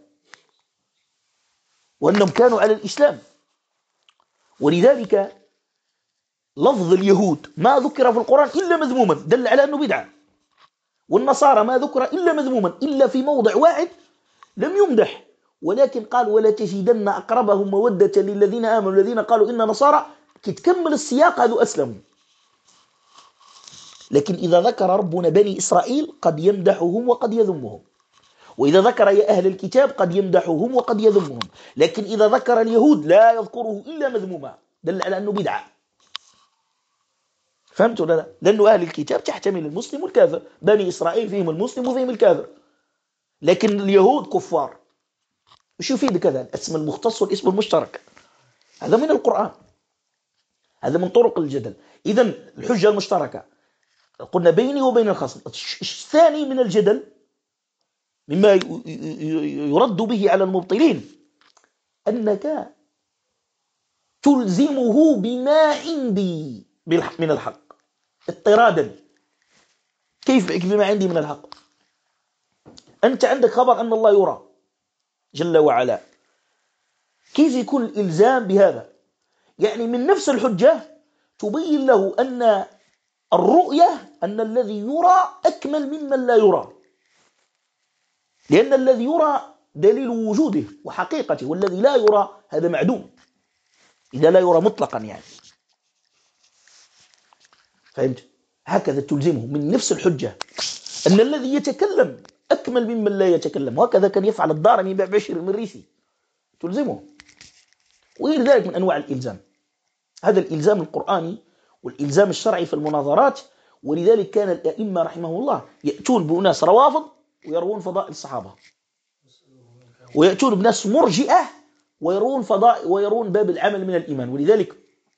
وأنهم كانوا على الإسلام. ولذلك لفظ اليهود ما ذكر في القرآن إلا مذموما، دل على أنه بدعة. والنصارى ما ذكر إلا مذموما، إلا في موضع واحد لم يمدح، ولكن قال ولا تجدن أقربهم مودة للذين آمنوا الذين قالوا إن نصارى. كي تكمل السياق هذا أسلموا. لكن إذا ذكر ربنا بني إسرائيل قد يمدحهم وقد يذمهم، وإذا ذكر يا أهل الكتاب قد يمدحهم وقد يذمهم. لكن إذا ذكر اليهود لا يذكره إلا مذموما، دل على أنه بدعة. فهمت ولا لا؟ لأنه أهل الكتاب تحتمل المسلم والكافر، بني إسرائيل فيهم المسلم وفيهم الكافر، لكن اليهود كفار. وش يفيد كذا؟ الاسم المختص والاسم المشترك، هذا من القرآن، هذا من طرق الجدل. إذن الحجة المشتركة قلنا بيني وبين الخصم. الثاني من الجدل مما يرد به على المبطلين أنك تلزمه بما عندي من الحق اضطرادا. كيف بما عندي من الحق؟ أنت عندك خبر أن الله يرى جل وعلا، كيف يكون الإلزام بهذا؟ يعني من نفس الحجة تبين له أن الرؤية أن الذي يرى أكمل ممن لا يرى، لأن الذي يرى دليل وجوده وحقيقته، والذي لا يرى هذا معدوم إذا لا يرى مطلقا يعني. فهمت؟ هكذا تلزمه من نفس الحجة أن الذي يتكلم أكمل ممن لا يتكلم، وهكذا كان يفعل الدارمي بشر المريسي، تلزمه. وغير ذلك من أنواع الإلزام، هذا الإلزام القرآني والإلزام الشرعي في المناظرات. ولذلك كان الأئمة رحمه الله يأتون بأناس روافض ويروون فضائل الصحابة، ويأتون بناس مرجئة ويرون باب العمل من الإيمان. ولذلك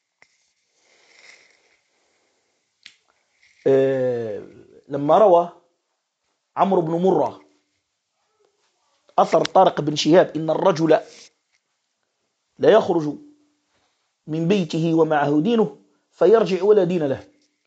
لما روى عمرو بن مرة أثر طارق بن شهاب إن الرجل لا يخرج من بيته ومعه دينه فيرجع ولا دين له،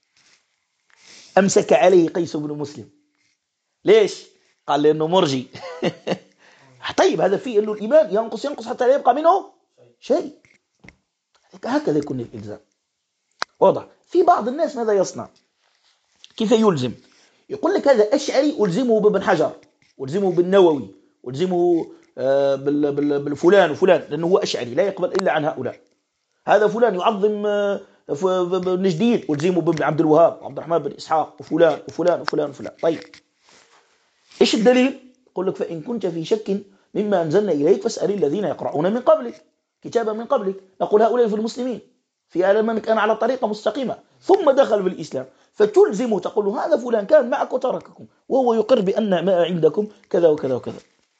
أمسك عليه قيس بن مسلم. ليش؟ قال لأنه مرجي. طيب هذا فيه أنه الإيمان ينقص حتى لا يبقى منه شيء. هكذا يكون الإلزام واضح. في بعض الناس ماذا يصنع؟ كيف يلزم؟ يقول لك هذا أشعري ألزمه بابن حجر، ألزمه بالنووي، ألزمه بالفلان وفلان، لأنه هو أشعري لا يقبل إلا عن هؤلاء. هذا فلان يعظم النجديين، ألزمه بابن عبد الوهاب وعبد الرحمن بن إسحاق وفلان وفلان وفلان وفلان. طيب إيش الدليل؟ يقول لك فإن كنت في شك مما أنزلنا إليك فاسأل الذين يقرؤون من قبلك كتابا من قبلك. نقول هؤلاء في المسلمين في آل من كان على طريقة مستقيمة ثم دخل بالإسلام، فتلزمه تقول له هذا فلان كان معك وترككم وهو يقر بأن ما عندكم كذا وكذا وكذا.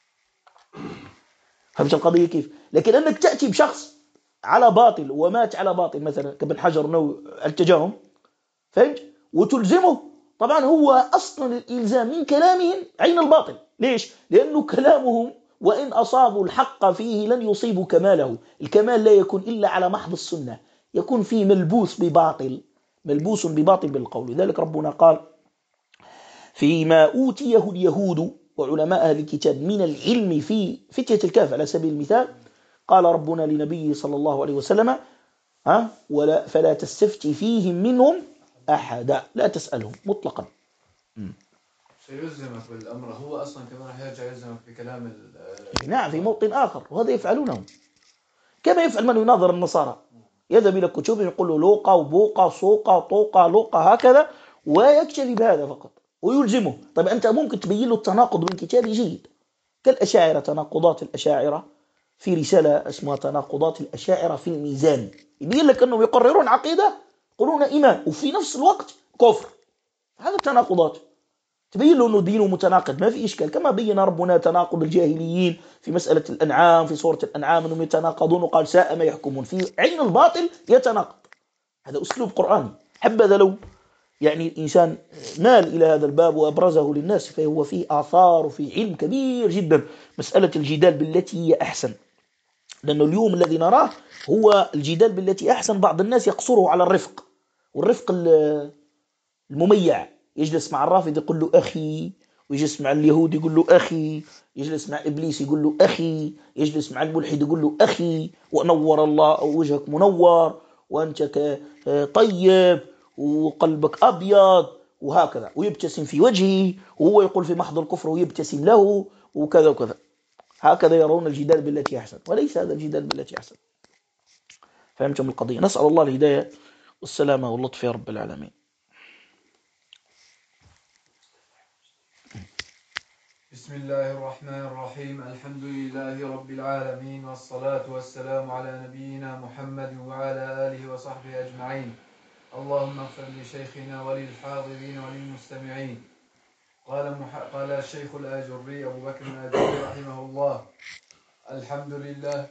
فهمت القضية كيف؟ لكن أنك تأتي بشخص على باطل ومات على باطل مثلا كابن حجر نووي التجاهم، فهمت؟ وتلزمه، طبعا هو أصلا الإلزام من كلامهم عين الباطل. ليش؟ لأنه كلامهم وإن أصابوا الحق فيه لن يصيبوا كماله. الكمال لا يكون إلا على محض السنة، يكون فيه ملبوس بباطل بالقول. لذلك ربنا قال فيما أوتيه اليهود وعلماء أهل الكتاب من العلم في فتية الكهف على سبيل المثال، قال ربنا لنبيه صلى الله عليه وسلم فلا تستفتي فيهم منهم أحدا، لا تسألهم مطلقا. سيلزمك بالأمر هو أصلا كمان راح يرجع يلزمك بكلام نعم في موطن آخر، وهذا يفعلونه كما يفعل من يناظر النصارى، يذهب إلى كتبهم يقول له لوقا وبوقا صوقا طوقا لوقا هكذا ويكتفي بهذا فقط ويلزمه. طيب أنت ممكن تبين له التناقض من كتاب جيد كالأشاعرة، تناقضات الأشاعرة في رسالة اسمها تناقضات الأشاعرة في الميزان، يبين لك أنهم يقررون عقيدة يقولون إيمان وفي نفس الوقت كفر. هذا التناقضات تبين له أنه دينه متناقض، ما في إشكال. كما بين ربنا تناقض الجاهليين في مسألة الأنعام في سورة الأنعام أنهم يتناقضون وقال ساء ما يحكمون، في عين الباطل يتناقض. هذا أسلوب قرآني. حبذا لو يعني الإنسان مال إلى هذا الباب وأبرزه للناس، فهو فيه آثار وفيه علم كبير جدا. مسألة الجدال بالتي هي أحسن، لأنه اليوم الذي نراه هو الجدال بالتي أحسن. بعض الناس يقصره على الرفق، والرفق المميع، يجلس مع الرافض يقول له أخي، ويجلس مع اليهود يقول له أخي، يجلس مع إبليس يقول له أخي، يجلس مع الملحد يقول له أخي، ونور الله وجهك منور وأنت طيب وقلبك أبيض وهكذا، ويبتسم في وجهه وهو يقول في محض الكفر ويبتسم له وكذا وكذا. هكذا يرون الجدال بالتي أحسن، وليس هذا الجدال بالتي أحسن. فهمتم القضية؟ نسأل الله الهداية والسلامة واللطف يا رب العالمين. بسم الله الرحمن الرحيم. الحمد لله رب العالمين، والصلاة والسلام على نبينا محمد وعلى آله وصحبه أجمعين. اللهم اغفر لشيخنا وللحاضرين وللمستمعين. قال الشيخ الآجري أبو بكر الآجري رحمه الله: الحمد لله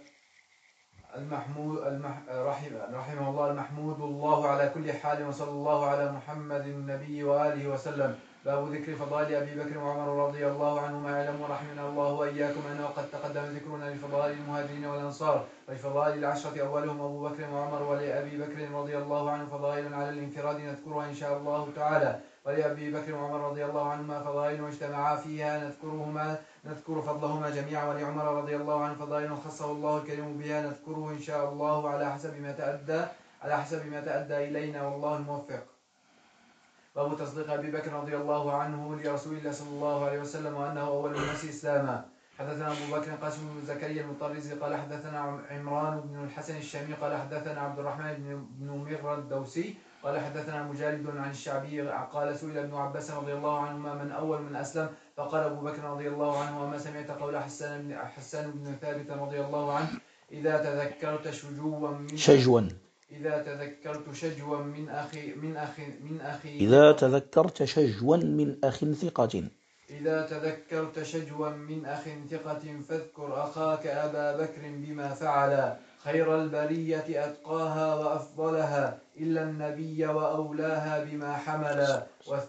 رحمه الله المحمود الله على كل حال، وصلى الله على محمد النبي وآله وسلم. باب ذكر فضائل أبي بكر وعمر رضي الله عنهما. اعلموا رحمنا الله وإياكم أنه قد تقدم ذكرنا لفضائل المهاجرين والأنصار ولفضائل العشرة أولهم أبو بكر وعمر، ولأبي بكر رضي الله عنه فضائل على الانفراد نذكرها إن شاء الله تعالى، ولأبي بكر وعمر رضي الله عنهما فضائل واجتمعا فيها نذكر فضلهما جميعا، ولعمر رضي الله عنه فضائل خصه الله الكريم بها نذكره إن شاء الله على حسب ما تأدى إلينا، والله الموفق. باب تصديق أبي بكر رضي الله عنه لرسول الله صلى الله عليه وسلم وأنه أول الناس إسلاما. حدثنا أبو بكر قاسم بن زكريا المطرزي قال حدثنا عمران بن الحسن الشامي قال حدثنا عبد الرحمن بن مغر الدوسي قال حدثنا مجالد عن الشعبي قال سئل ابن عباس رضي الله عنهما من أول من أسلم، فقال أبو بكر رضي الله عنه وما سمعت قول حسان بن ثابت رضي الله عنه إذا تذكرت شجوا من ثقة فاذكر أخاك أبا بكر بما فعل، خير البرية أتقاها وأفضلها إلا النبي وأولاها بما حملا،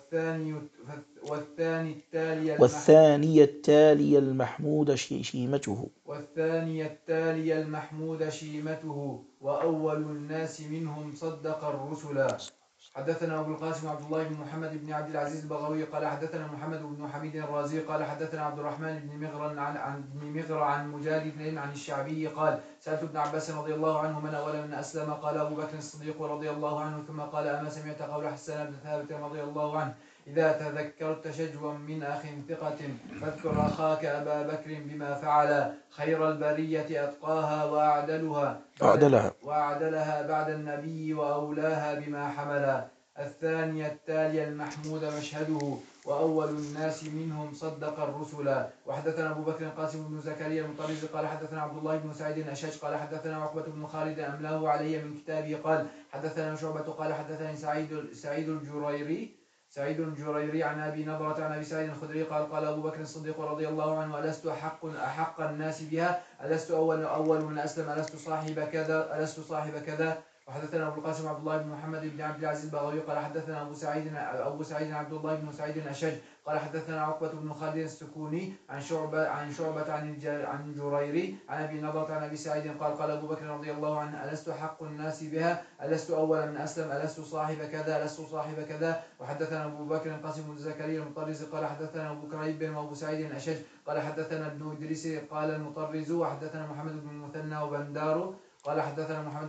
والثاني التالي المحمود شيمته وأول الناس منهم صدق الرسل. حدثنا أبو القاسم عبد الله بن محمد بن عبد العزيز البغوي قال حدثنا محمد بن حميد الرازي قال حدثنا عبد الرحمن بن مغر عن مجالد عن الشعبي قال سألت ابن عباس رضي الله عنه من أول من أسلم، قال أبو بكر الصديق رضي الله عنه، ثم قال أما سمعت قول حسان بن ثابت رضي الله عنه إذا تذكرت شجوا من أخ ثقة فاذكر أخاك أبا بكر بما فعل، خير البرية أتقاها وأعدلها بعد النبي وأولاها بما حمل، الثاني التالي المحمود مشهده وأول الناس منهم صدق الرسل. وحدثنا أبو بكر قاسم بن زكريا المطرزي قال حدثنا عبد الله بن سعيد الأشج قال حدثنا عقبة بن خالد أملاه علي من كتابه قال حدثنا شعبة قال حدثني سعيد الجريري عن أبي نضرة عن أبي سعيد الخدري قال أبو بكر الصديق رضي الله عنه ألست أحق الناس بها، ألست أول من أسلم، ألست صاحب كذا. وحدثنا أبو القاسم عبد الله بن محمد بن عبد العزيز البغوي قال حدثنا أبو سعيد عبد الله بن سعيد الأشج قال حدثنا عقبة بن خالد السكوني عن شعبة عن جريري عن أبي نضرة عن أبي سعيد قال أبو بكر رضي الله عنه ألست حق الناس بها، ألست أول من أسلم، ألست صاحب كذا. وحدثنا أبو بكر قاسم بن زكريا المطرزي قال حدثنا أبو كريب وأبو سعيد الأشج قال حدثنا ابن إدريس قال المطرز وحدثنا محمد بن المثنى وبندار قال حدثنا محمد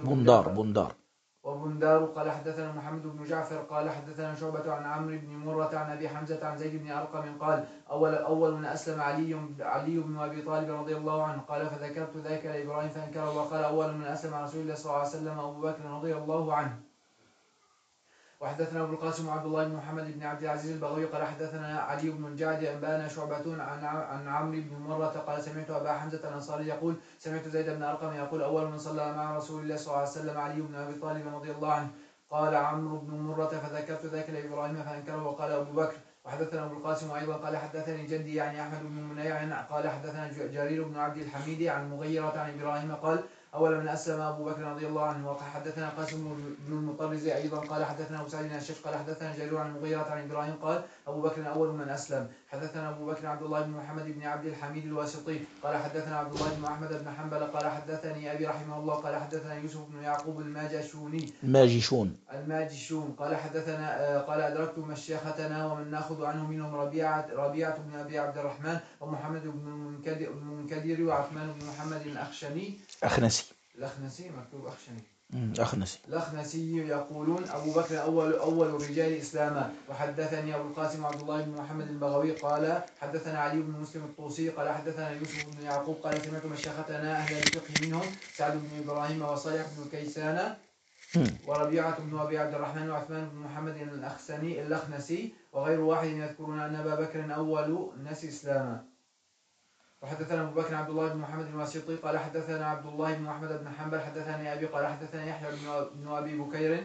بندار قال حدثنا محمد بن جعفر قال حدثنا شعبة عن عمرو بن مرة عن أبي حمزة عن زيد بن أرقم قال أول من أسلم علي بن أبي طالب رضي الله عنه قال فذكرت ذلك لإبراهيم فأنكره وقال أول من أسلم رسول الله صلى الله عليه وسلم أبو بكر رضي الله عنه. وحدثنا أبو القاسم عبد الله بن محمد بن عبد العزيز البغوي قال حدثنا علي بن الجعد أنبانا شعبة عن عمرو بن مرة قال سمعت أبا حمزة الأنصاري يقول سمعت زيد بن أرقم يقول أول من صلى مع رسول الله صلى الله عليه وسلم علي بن أبي طالب رضي الله عنه. قال عمرو بن مرة فذكرت ذلك لإبراهيم فأنكره وقال أبو بكر. وحدثنا أبو القاسم أيضا قال حدثني جدي يعني أحمد بن منيع قال حدثنا جرير بن عبد الحميد عن مغيرة عن إبراهيم قال أول من أسلم أبو بكر رضي الله عنه. وحدثنا قاسم بن المطرز أيضا قال حدثنا أبو سعيد الشيخ قال حدثنا جرير عن مغيرة عن إبراهيم قال أبو بكر أول من أسلم. حدثنا أبو بكر عبد الله بن محمد بن عبد الحميد الواسطي قال حدثنا عبد الله بن أحمد بن حنبل قال حدثني أبي رحمه الله قال حدثنا يوسف بن يعقوب الماجشون قال حدثنا قال أدركت مشيختنا ومن نأخذ عنه منهم ربيعة بن أبي عبد الرحمن ومحمد بن المنكدر وعثمان بن محمد الأخنسي مكتوب الأخنسي يقولون أبو بكر أول الرجال إسلاما. وحدثني أبو القاسم عبد الله بن محمد البغوي قال حدثنا علي بن مسلم الطوسي قال حدثنا يوسف بن يعقوب قال سمعت مشيختنا أهل الفقه منهم سعد بن إبراهيم وصالح بن كيسان وربيعة بن أبي عبد الرحمن وعثمان بن محمد الأخنسي وغير واحد يذكرون أن أبا بكر أول الناس إسلاما. وحدثنا أبو بكر عبد الله بن محمد الواسطي قال حدثنا عبد الله بن أحمد بن حنبل حدثني أبي قال حدثنا يحيى بن أبي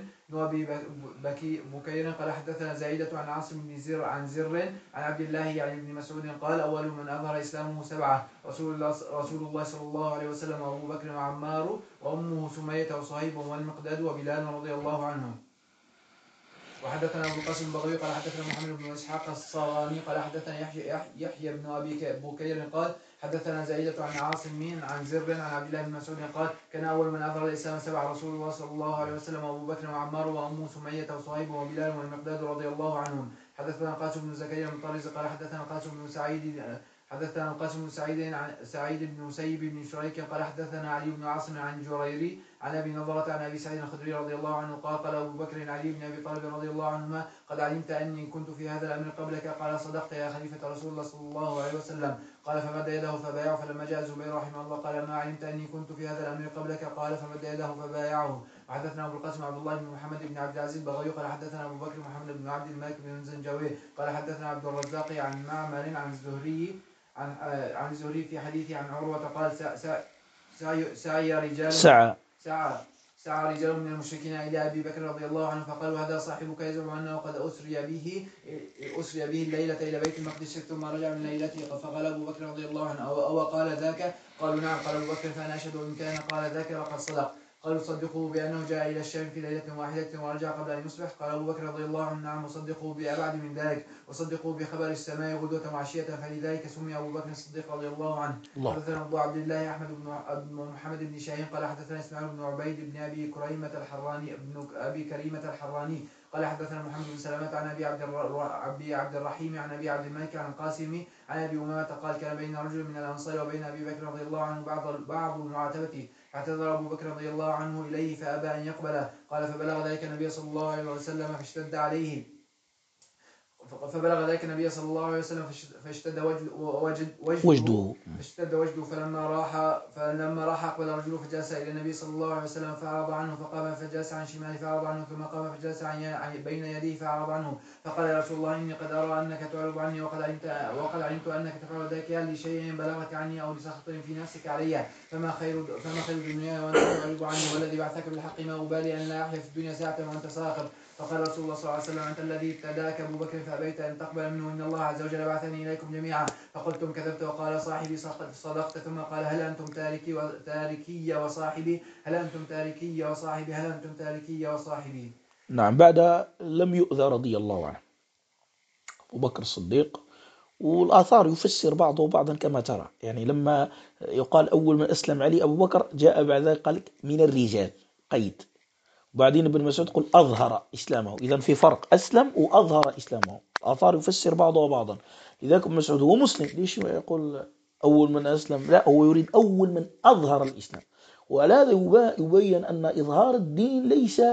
بكير قال حدثنا زايدة عن عاصم بن زر عن عبد الله يعني بن مسعود قال أول من أظهر إسلامه 7 رسول الله صلى الله عليه وسلم وأبو بكر وعمار وأمه سمية وصهيب والمقداد وبلال رضي الله عنهم. وحدثنا أبو القاسم البغوي قال حدثنا محمد بن إسحاق الصغاني قال حدثنا يحيى بن أبي بكير قال حدثنا زائدة عن عاصم عن زر عن عبد الله بن مسعود قال كان أول من أظهر الإسلام سبع رسول الله صلى الله عليه وسلم أبو بكر وعمار وأم سمية وصهيب وبلال والمقداد رضي الله عنهم. حدثنا قاسم بن زكريا المطرز قال حدثنا قاسم بن سعيد حدثنا القاسم بن سعيد بن مسيب بن شريك قال حدثنا علي بن عاصم عن جريري عن ابي نضرة عن ابي سعيد الخدري رضي الله عنه قال قال ابو بكر علي بن ابي طالب رضي الله عنهما قد علمت اني كنت في هذا الامر قبلك قال صدقت يا خليفة رسول الله صلى الله عليه وسلم قال فمد يده فبايعه فلما جاء الزبير رحمه الله قال ما علمت اني كنت في هذا الامر قبلك قال فمد يده فبايعه. وحدثنا ابو القاسم عبد الله بن محمد بن عبد العزيز البغوي قال حدثنا ابو بكر محمد بن عبد الملك بن زنجوي قال حدثنا عبد الرزاق عن معمر عن الزهري عن الزهري في حديثه عن عروة قال سعى رجال من المشركين إلى أبي بكر رضي الله عنه فقالوا هذا صاحبك يزعم أنه قد أسري به الليلة إلى بيت المقدس ثم رجع من ليلته فقال أبو بكر رضي الله عنه أو قال ذاك قالوا نعم قال أبو بكر فأنا أشهد إن كان قال ذاك لقد صدق قالوا صدقوا بأنه جاء إلى الشام في ليلة واحدة ورجع قبل أن يصبح قال أبو بكر رضي الله عنه نعم وصدقوا بأبعد من ذلك وصدقوا بخبر السماء غدوة وعشية فلذلك سمي أبو بكر الصديق رضي الله عنه. حدثنا أبو عبد الله أحمد بن محمد بن شاهين قال حدثنا إسماعيل بن عبيد بن أبي كريمة الحراني قال حدثنا محمد بن سلامة عن أبي عبد الرحيم عن أبي عبد الملك عن القاسم عن أبي أمامة قال كان بين رجل من الأنصار وبين أبي بكر رضي الله عنه بعض المعاتبة فاعتذر أبو بكر رضي الله عنه إليه فأبى أن يقبله قال فبلغ ذلك النبي صلى الله عليه وسلم فاشتد وجده فلما راح أقبل رجل فجلس إلى النبي صلى الله عليه وسلم فأعرض عنه فقام فجلس عن شماله فأعرض عنه ثم قام فجلس بين يديه فأعرض عنه فقال يا رسول الله إني قد أرى أنك تعرض عني وقد علمت أنك تفعل ذلك لشيء بلغك عني أو لسخط في نفسك علي فما خير الدنيا وأنت تعرض عني والذي بعثك بالحق ما أبالي أن لا أحيا في الدنيا ساعة وأنت ساخط. فقال رسول الله صلى الله عليه وسلم أنت الذي ابتداك أبو بكر فأبيت أن تقبل منه إن الله عز وجل بعثني إليكم جميعا فقلتم كذبت وقال صاحبي صدقت ثم قال هل أنتم تاركي وصاحبي هل أنتم تاركي وصاحبي. نعم. بعد لم يؤذى رضي الله عنه أبو بكر الصديق، والآثار يفسر بعضه بعضا كما ترى. يعني لما يقال أول من أسلم علي أبو بكر جاء بعد ذلك قال من الرجال قيد، وبعدين ابن مسعود يقول أظهر إسلامه. إذا في فرق أسلم وأظهر إسلامه. الآثار يفسر بعضه بعضا. لذلك ابن مسعود هو مسلم، ليش يقول أول من أسلم؟ لا، هو يريد أول من أظهر الإسلام. وعلى هذا يبين أن إظهار الدين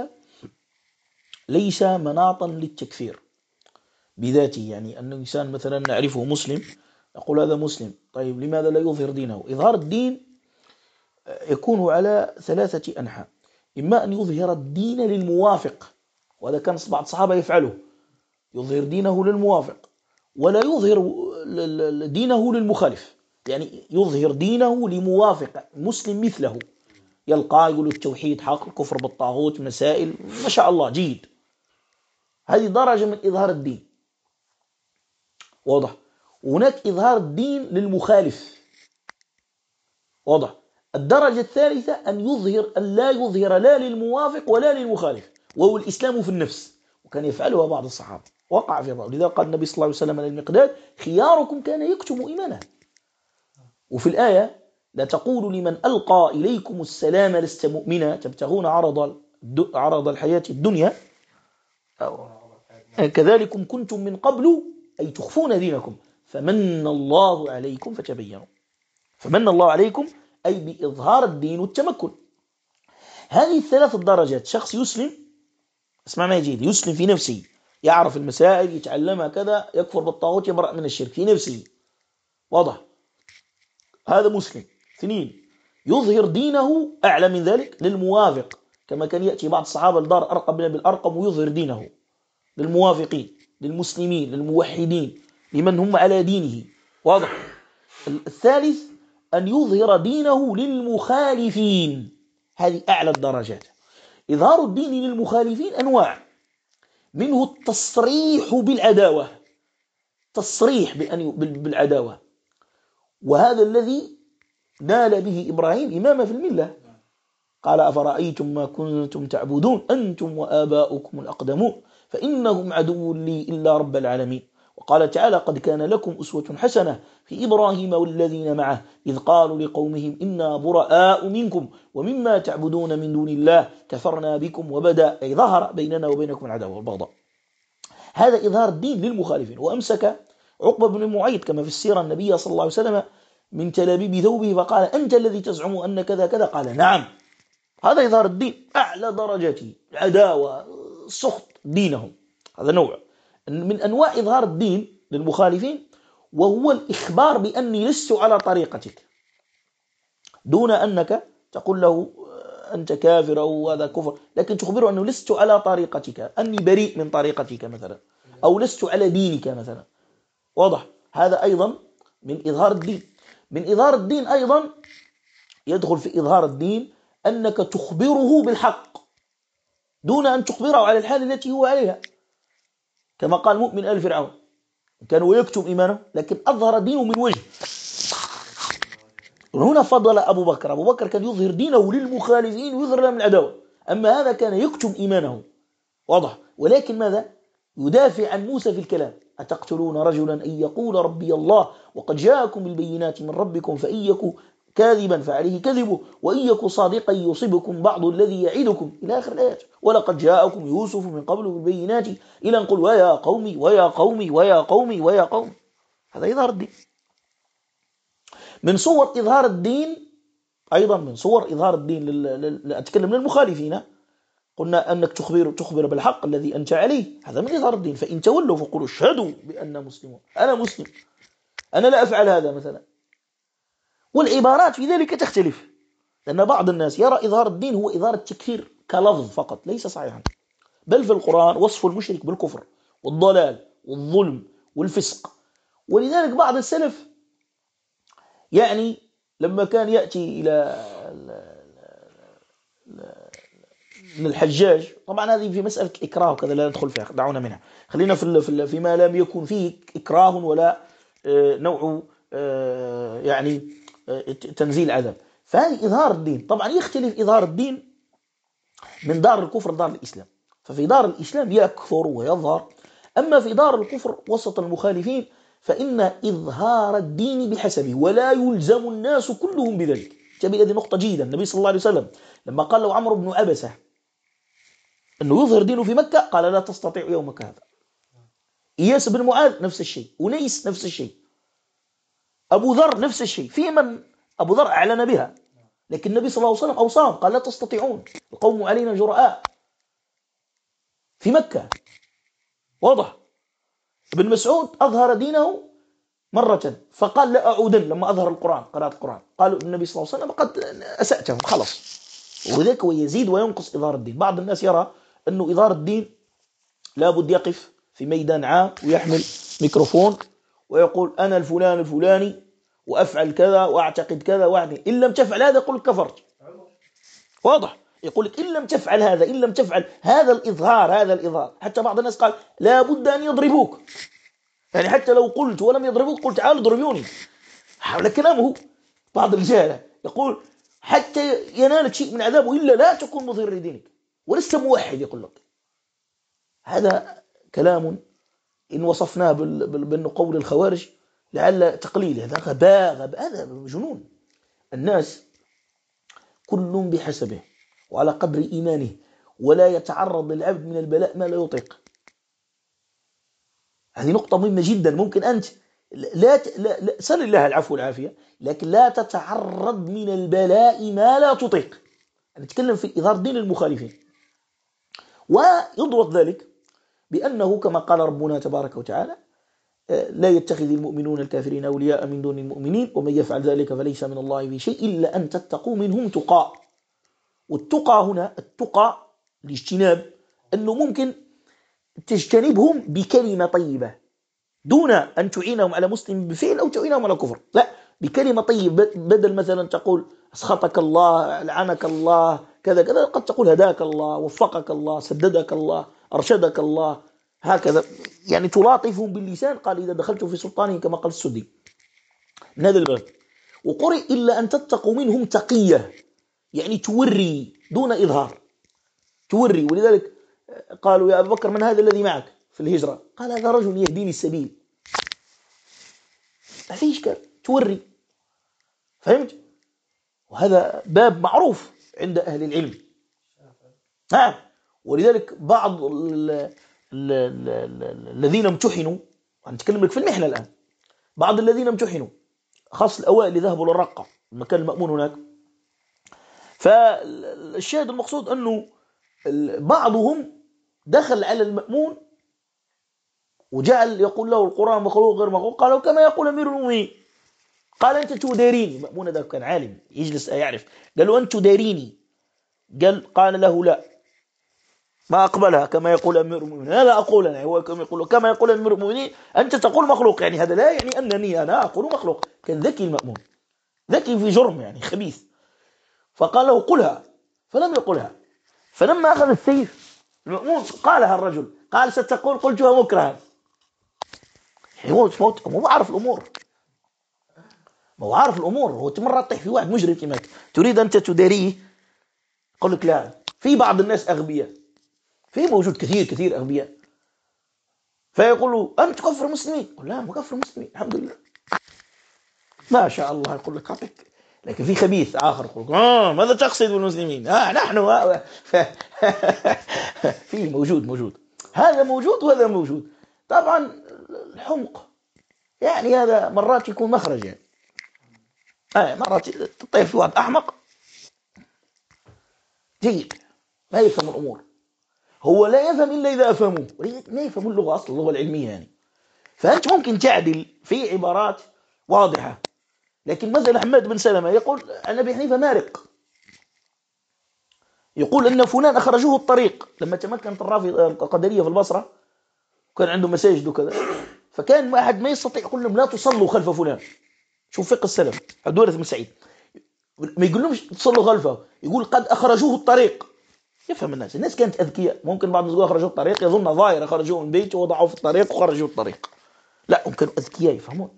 ليس مناطا للتكفير بذاته. يعني أن الإنسان مثلا نعرفه مسلم نقول هذا مسلم، طيب لماذا لا يظهر دينه؟ إظهار الدين يكون على ثلاثة أنحاء. إما أن يظهر الدين للموافق، وهذا كان بعض الصحابة يفعله، يظهر دينه للموافق ولا يظهر دينه للمخالف. يعني يظهر دينه لموافق مسلم مثله، يلقى يقول التوحيد حق، الكفر بالطاغوت مسائل ما شاء الله جيد. هذه درجة من إظهار الدين، واضح. وهناك إظهار الدين للمخالف، واضح. الدرجة الثالثة أن لا يظهر لا للموافق ولا للمخالف، وهو الإسلام في النفس، وكان يفعلها بعض الصحابة، وقع في بعض. لذا قال النبي صلى الله عليه وسلم للمقداد خياركم كان يكتم إيمانه. وفي الآية لا تقولوا لمن ألقى إليكم السلام لست مؤمنا تبتغون عرض الحياة الدنيا كذلكم كنتم من قبل أي تخفون دينكم فمن الله عليكم فتبينوا. فمن الله عليكم أي بإظهار الدين والتمكن. هذه الثلاث الدرجات، شخص يسلم، اسمع ما يجيد، يسلم في نفسه، يعرف المسائل يتعلمها كذا، يكفر بالطاغوت يبرأ من الشرك في نفسه، واضح، هذا مسلم. اثنين، يظهر دينه أعلى من ذلك للموافق، كما كان يأتي بعض الصحابة لدار أرقم بن أبي الأرقم ويظهر دينه للموافقين للمسلمين للموحدين لمن هم على دينه، واضح. الثالث أن يظهر دينه للمخالفين، هذه أعلى الدرجات. إظهار الدين للمخالفين أنواع، منه التصريح بالعداوة، تصريح بالعداوة، وهذا الذي نال به إبراهيم إمامة في الملة. قال أفرأيتم ما كنتم تعبدون أنتم وآباؤكم الأقدمون فإنهم عدو لي إلا رب العالمين. وقال تعالى قد كان لكم أسوة حسنة في إبراهيم والذين معه إذ قالوا لقومهم إنا براء منكم ومما تعبدون من دون الله كفرنا بكم وبدأ أي ظهر بيننا وبينكم العداوة والبغضاء. هذا إظهار الدين للمخالفين. وأمسك عقبة بن معيط كما في السيرة النبي صلى الله عليه وسلم من تلابيب ثوبه فقال أنت الذي تزعم أن كذا كذا؟ قال نعم. هذا إظهار الدين أعلى درجاته، العداوة، سخط دينهم. هذا نوع من أنواع إظهار الدين للمخالفين، وهو الإخبار بأني لست على طريقتك، دون أنك تقول له أنت كافر أو هذا كفر، لكن تخبره أنه لست على طريقتك، أني بريء من طريقتك مثلا، أو لست على دينك مثلا. واضح؟ هذا أيضا من إظهار الدين. من إظهار الدين أيضا يدخل في إظهار الدين أنك تخبره بالحق دون أن تخبره على الحال التي هو عليها، كما قال مؤمن آل فرعون كان ويكتم إيمانه لكن أظهر دينه من وجه. هنا فضل أبو بكر كان يظهر دينه للمخالفين ويظهر لهم العداوة، أما هذا كان يكتم إيمانه. واضح؟ ولكن ماذا؟ يدافع عن موسى في الكلام. أتقتلون رجلا أن يقول ربي الله وقد جاءكم بالبينات من ربكم فإن يكن كاذبا فعليه كذبه وإن يكن صادقا يصبكم بعض الذي يعدكم إلى آخر الآيات. ولقد جاءكم يوسف من قبل بالبينات إلى أن قل ويا قومي ويا قومي ويا قومي ويا قومي. هذا إظهار الدين. من صور إظهار الدين أيضا، من صور إظهار الدين أتكلم للمخالفين، قلنا أنك تخبر بالحق الذي أنت عليه، هذا من إظهار الدين. فإن تولوا فقولوا اشهدوا بأننا مسلمون، أنا مسلم، أنا لا أفعل هذا مثلا. والعبارات في ذلك تختلف، لأن بعض الناس يرى إظهار الدين هو إظهار التكفير كلفظ فقط، ليس صحيحا. بل في القرآن وصف المشرك بالكفر والضلال والظلم والفسق. ولذلك بعض السلف يعني لما كان يأتي إلى الحجاج، طبعا هذه في مسألة إكراه وكذا لا ندخل فيها، دعونا منها، خلينا فيما لم يكن فيه إكراه ولا نوع يعني تنزيل عذاب. فهذه إظهار الدين. طبعا يختلف إظهار الدين من دار الكفر لدار الإسلام. ففي دار الإسلام يكفر ويظهر، أما في دار الكفر وسط المخالفين فإن إظهار الدين بحسبه ولا يلزم الناس كلهم بذلك. تبي هذه نقطة جيدة. النبي صلى الله عليه وسلم لما قال له عمرو بن عبسة أنه يظهر دينه في مكة قال لا تستطيع يومك هذا. إياس بن معاذ نفس الشيء، أنيس نفس الشيء، أبو ذر نفس الشيء. في من أبو ذر أعلن بها، لكن النبي صلى الله عليه وسلم أوصاهم قال لا تستطيعون، القوم علينا جرآء في مكة. واضح؟ ابن مسعود أظهر دينه مرة فقال لا أعودن لما أظهر القرآن، قراءة القرآن، قالوا النبي صلى الله عليه وسلم قد أسأتهم خلاص. وذلك ويزيد وينقص إظهار الدين. بعض الناس يرى أنه إظهار الدين لابد يقف في ميدان عام ويحمل ميكروفون ويقول أنا الفلان الفلاني وأفعل كذا وأعتقد كذا وأعني، إن لم تفعل هذا يقول كفرت. واضح؟ يقول لك إن لم تفعل هذا، إن لم تفعل هذا الإظهار. حتى بعض الناس قال لابد أن يضربوك، يعني حتى لو قلت ولم يضربوك قلت تعالوا ضربوني. حول كلامه بعض الرجال يقول حتى ينالك شيء من عذابه إلا لا تكون مظهر لدينك ولست موحد. يقول لك هذا كلام إن وصفناه بأنه قول الخوارج لعل تقليل، هذا غباء، هذا جنون. الناس كل بحسبه وعلى قدر إيمانه، ولا يتعرض للعبد من البلاء ما لا يطيق. هذه نقطة مهمة جدا. ممكن أنت لا سل الله العفو والعافية، لكن لا تتعرض من البلاء ما لا تطيق. نتكلم في إظهار دين المخالفين. ويضبط ذلك بأنه كما قال ربنا تبارك وتعالى لا يتخذ المؤمنون الكافرين أولياء من دون المؤمنين ومن يفعل ذلك فليس من الله في شيء إلا أن تتقوا منهم تقى. والتقى هنا التقى الاجتناب، أنه ممكن تجتنبهم بكلمة طيبة دون أن تعينهم على مسلم بفعل أو تعينهم على كفر، لا، بكلمة طيبة. بدل مثلا تقول أسخطك الله، لعنك الله، كذا كذا، قد تقول هداك الله، وفقك الله، سددك الله، أرشدك الله، هكذا. يعني تلاطفهم باللسان. قال إذا دخلت في سلطانهم كما قال السدي من هذا الباب. وقرئ إلا أن تتقوا منهم تقية، يعني توري دون إظهار، توري. ولذلك قالوا يا أبا بكر من هذا الذي معك في الهجرة؟ قال هذا رجل يهديني السبيل. ما فيش كان توري، فهمت؟ وهذا باب معروف عند أهل العلم. نعم. ولذلك بعض الذين امتحنوا، هنتكلم لك في المحنة الآن، بعض الذين امتحنوا خاص الأوائل اللي ذهبوا للرقة المكان المأمون هناك، فالشاهد المقصود أنه بعضهم دخل على المأمون وجعل يقول له القرآن مخلوق غير مخلوق، قالوا كما يقول أمير المؤمنين. قال أنت تداريني. مأمون هذا كان عالم يجلس يعرف، قال له أنت تداريني. قال له لا، ما أقبلها كما يقول أمير المؤمنين. لا أقول أنا، هو كما يقول أمير المؤمنين أنت تقول مخلوق، يعني هذا لا يعني أنني أنا أقول مخلوق. كان ذكي المأمون، ذكي في جرم يعني خبيث. فقال له قلها، فلم يقلها. فلما أخذ السيف المأمون قالها الرجل، قال ستقول قلتها مكرها. هو عارف الأمور، ما هو عارف الأمور. هو مرة تطيح في واحد مجرم كماك تريد أنت تداريه، قل لك لا. في بعض الناس أغبياء، في موجود كثير أغبياء، فيقولوا أنت تكفر مسلمين. قل لا، مكفر مسلمين الحمد لله ما شاء الله. يقول لك عطيك. لكن في خبيث آخر يقول ماذا تقصد بالمسلمين؟ نحن في موجود هذا موجود وهذا موجود. طبعا الحمق يعني هذا مرات يكون مخرج، يعني مرات تطير في واحد أحمق جيد ما يفهم الأمور. هو لا يفهم إلا إذا أفهموه، ما يفهم اللغة أصلا، اللغة العلمية يعني. فأنت ممكن تعدل في عبارات واضحة، لكن مثلا حماد بن سلمة يقول عن أبي حنيفة مارق، يقول أن فلان أخرجوه الطريق لما تمكنت الرافضة القدرية في البصرة، كان عنده مساجد وكذا، فكان واحد ما يستطيع يقول لهم لا تصلوا خلف فلان. شوف فقه السلف عبد الوارث بن سعيد، ما يقول لهمش تصلوا خلفه، يقول قد أخرجوه الطريق. يفهم الناس كانت أذكياء. ممكن بعض الناس أخرجوه الطريق يظن ظاهر خرجوه من بيته ووضعوه في الطريق وخرجوه الطريق، لا، هم كانوا أذكياء يفهمون.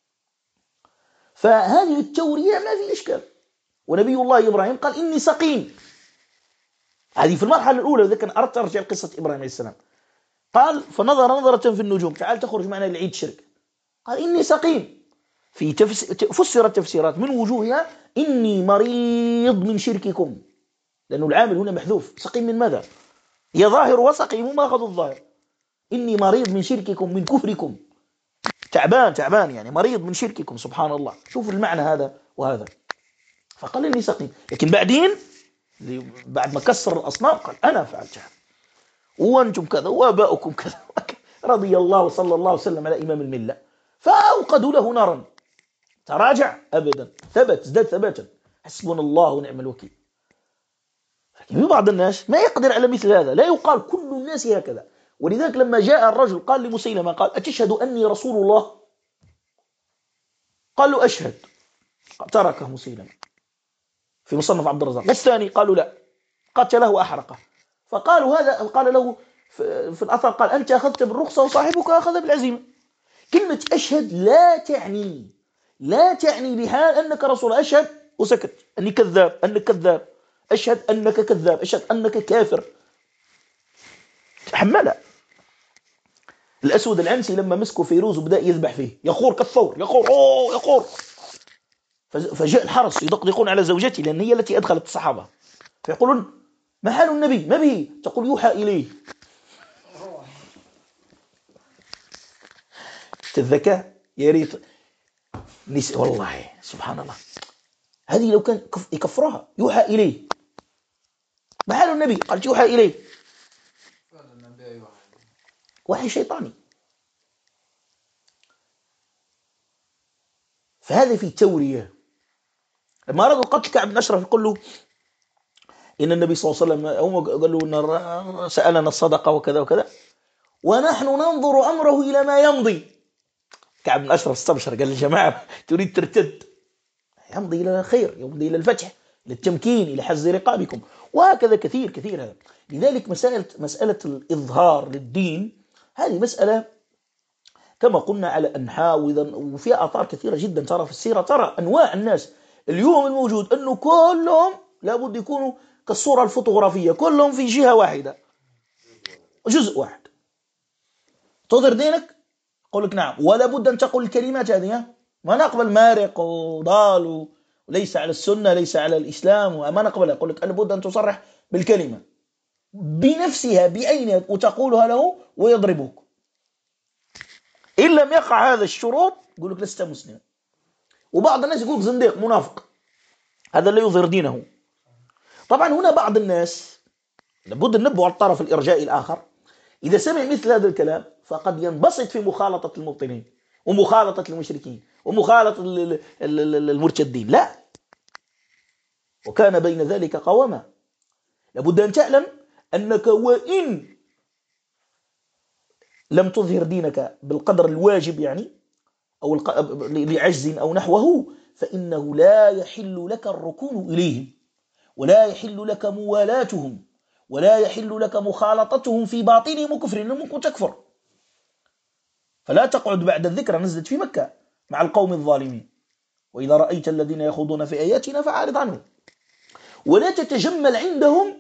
فهذه التورية ما في إشكال. ونبي الله إبراهيم قال إني سقيم، هذه في المرحلة الأولى. إذا كان أردت أرجع قصة إبراهيم عليه السلام، قال فنظر نظرة في النجوم، تعال تخرج معنا لعيد شرك. قال إني سقيم، في فسرت تفسيرات من وجوهها إني مريض من شرككم، لأنه العامل هنا محذوف. سقيم من ماذا؟ هي ظاهر وسقيم ما أخذوا الظاهر. إني مريض من شرككم من كفركم، تعبان يعني مريض من شرككم. سبحان الله، شوف المعنى هذا وهذا. فقال إني سقيم، لكن بعدين بعد ما كسر الأصنام قال أنا فعلت هذا وأنتم كذا وآباؤكم كذا رضي الله وصلى الله وسلم على إمام الملة. فأوقدوا له نارا، تراجع أبدا، ثبت، ازداد ثباتا. حسبنا الله ونعم الوكيل. لكن في بعض الناس ما يقدر على مثل هذا، لا يقال كل الناس هكذا. ولذلك لما جاء الرجل قال لمسيلمة قال أتشهد أني رسول الله؟ قال له أشهد، تركه مسيلمة في مصنف عبد الرزاق. والثاني قالوا لا، قتله وأحرقه. فقالوا هذا، قال له في الأثر قال أنت أخذت بالرخصة وصاحبك أخذ بالعزيمة. كلمة أشهد لا تعني بحال أنك رسول. أشهد وسكت، أني كذاب، أنك كذاب، أشهد أنك كذاب، أشهد أنك كافر. تحملها. الأسود العنسي لما مسكوا فيروز وبدأ يذبح فيه يخور كالثور، يخور. فجاء الحرس يدقدقون على زوجتي لأن هي التي أدخلت الصحابة، فيقولون ما حال النبي؟ ما به؟ تقول يوحى إليه. الذكاء يا ريت والله سبحان الله. هذه لو كان يكفرها يوحى إليه. ما حال النبي؟ قالت يوحى إليه. وحي شيطاني. فهذا في تورية. لما أرادوا قتل كعب بن أشرف يقول له إن النبي صلى الله عليه وسلم، هم قالوا إن سألنا الصدقة وكذا وكذا ونحن ننظر أمره إلى ما يمضي. كعب بن أشرف استبشر، قال الجماعة تريد ترتد، يمضي إلى خير، يمضي إلى الفتح، إلى التمكين، إلى حز رقابكم، وهكذا كثير هذا. لذلك مسألة الإظهار للدين هذه مسألة كما قلنا على أنحاء، وفيها آثار كثيرة جدا ترى في السيرة، ترى أنواع الناس اليوم الموجود أنه كلهم لابد يكونوا كالصورة الفوتوغرافية، كلهم في جهة واحدة، جزء واحد. تظهر دينك؟ يقول لك نعم، ولا بد أن تقول الكلمات هذه، ما نقبل مارق وضال وليس على السنة ليس على الإسلام، وما نقبل. يقول لك لابد أن تصرح بالكلمة بنفسها بعينها وتقولها له ويضربك. إن لم يقع هذا الشروط يقول لك لست مسلما. وبعض الناس يقول زنديق منافق، هذا لا يظهر دينه. طبعا هنا بعض الناس لابد أن ننبه على الطرف الإرجائي الآخر، إذا سمع مثل هذا الكلام فقد ينبسط في مخالطة المبطلين ومخالطة المشركين ومخالطة المرتدين. لا، وكان بين ذلك قواما. لابد أن تعلم أنك وإن لم تظهر دينك بالقدر الواجب يعني أو لعجز أو نحوه، فإنه لا يحل لك الركون إليهم، ولا يحل لك موالاتهم، ولا يحل لك مخالطتهم في باطنهم وكفرهم، ممكن تكفر. فلا تقعد بعد الذكرى، نزلت في مكة مع القوم الظالمين، وإذا رأيت الذين يخوضون في آياتنا فأعرض عنهم، ولا تتجمل عندهم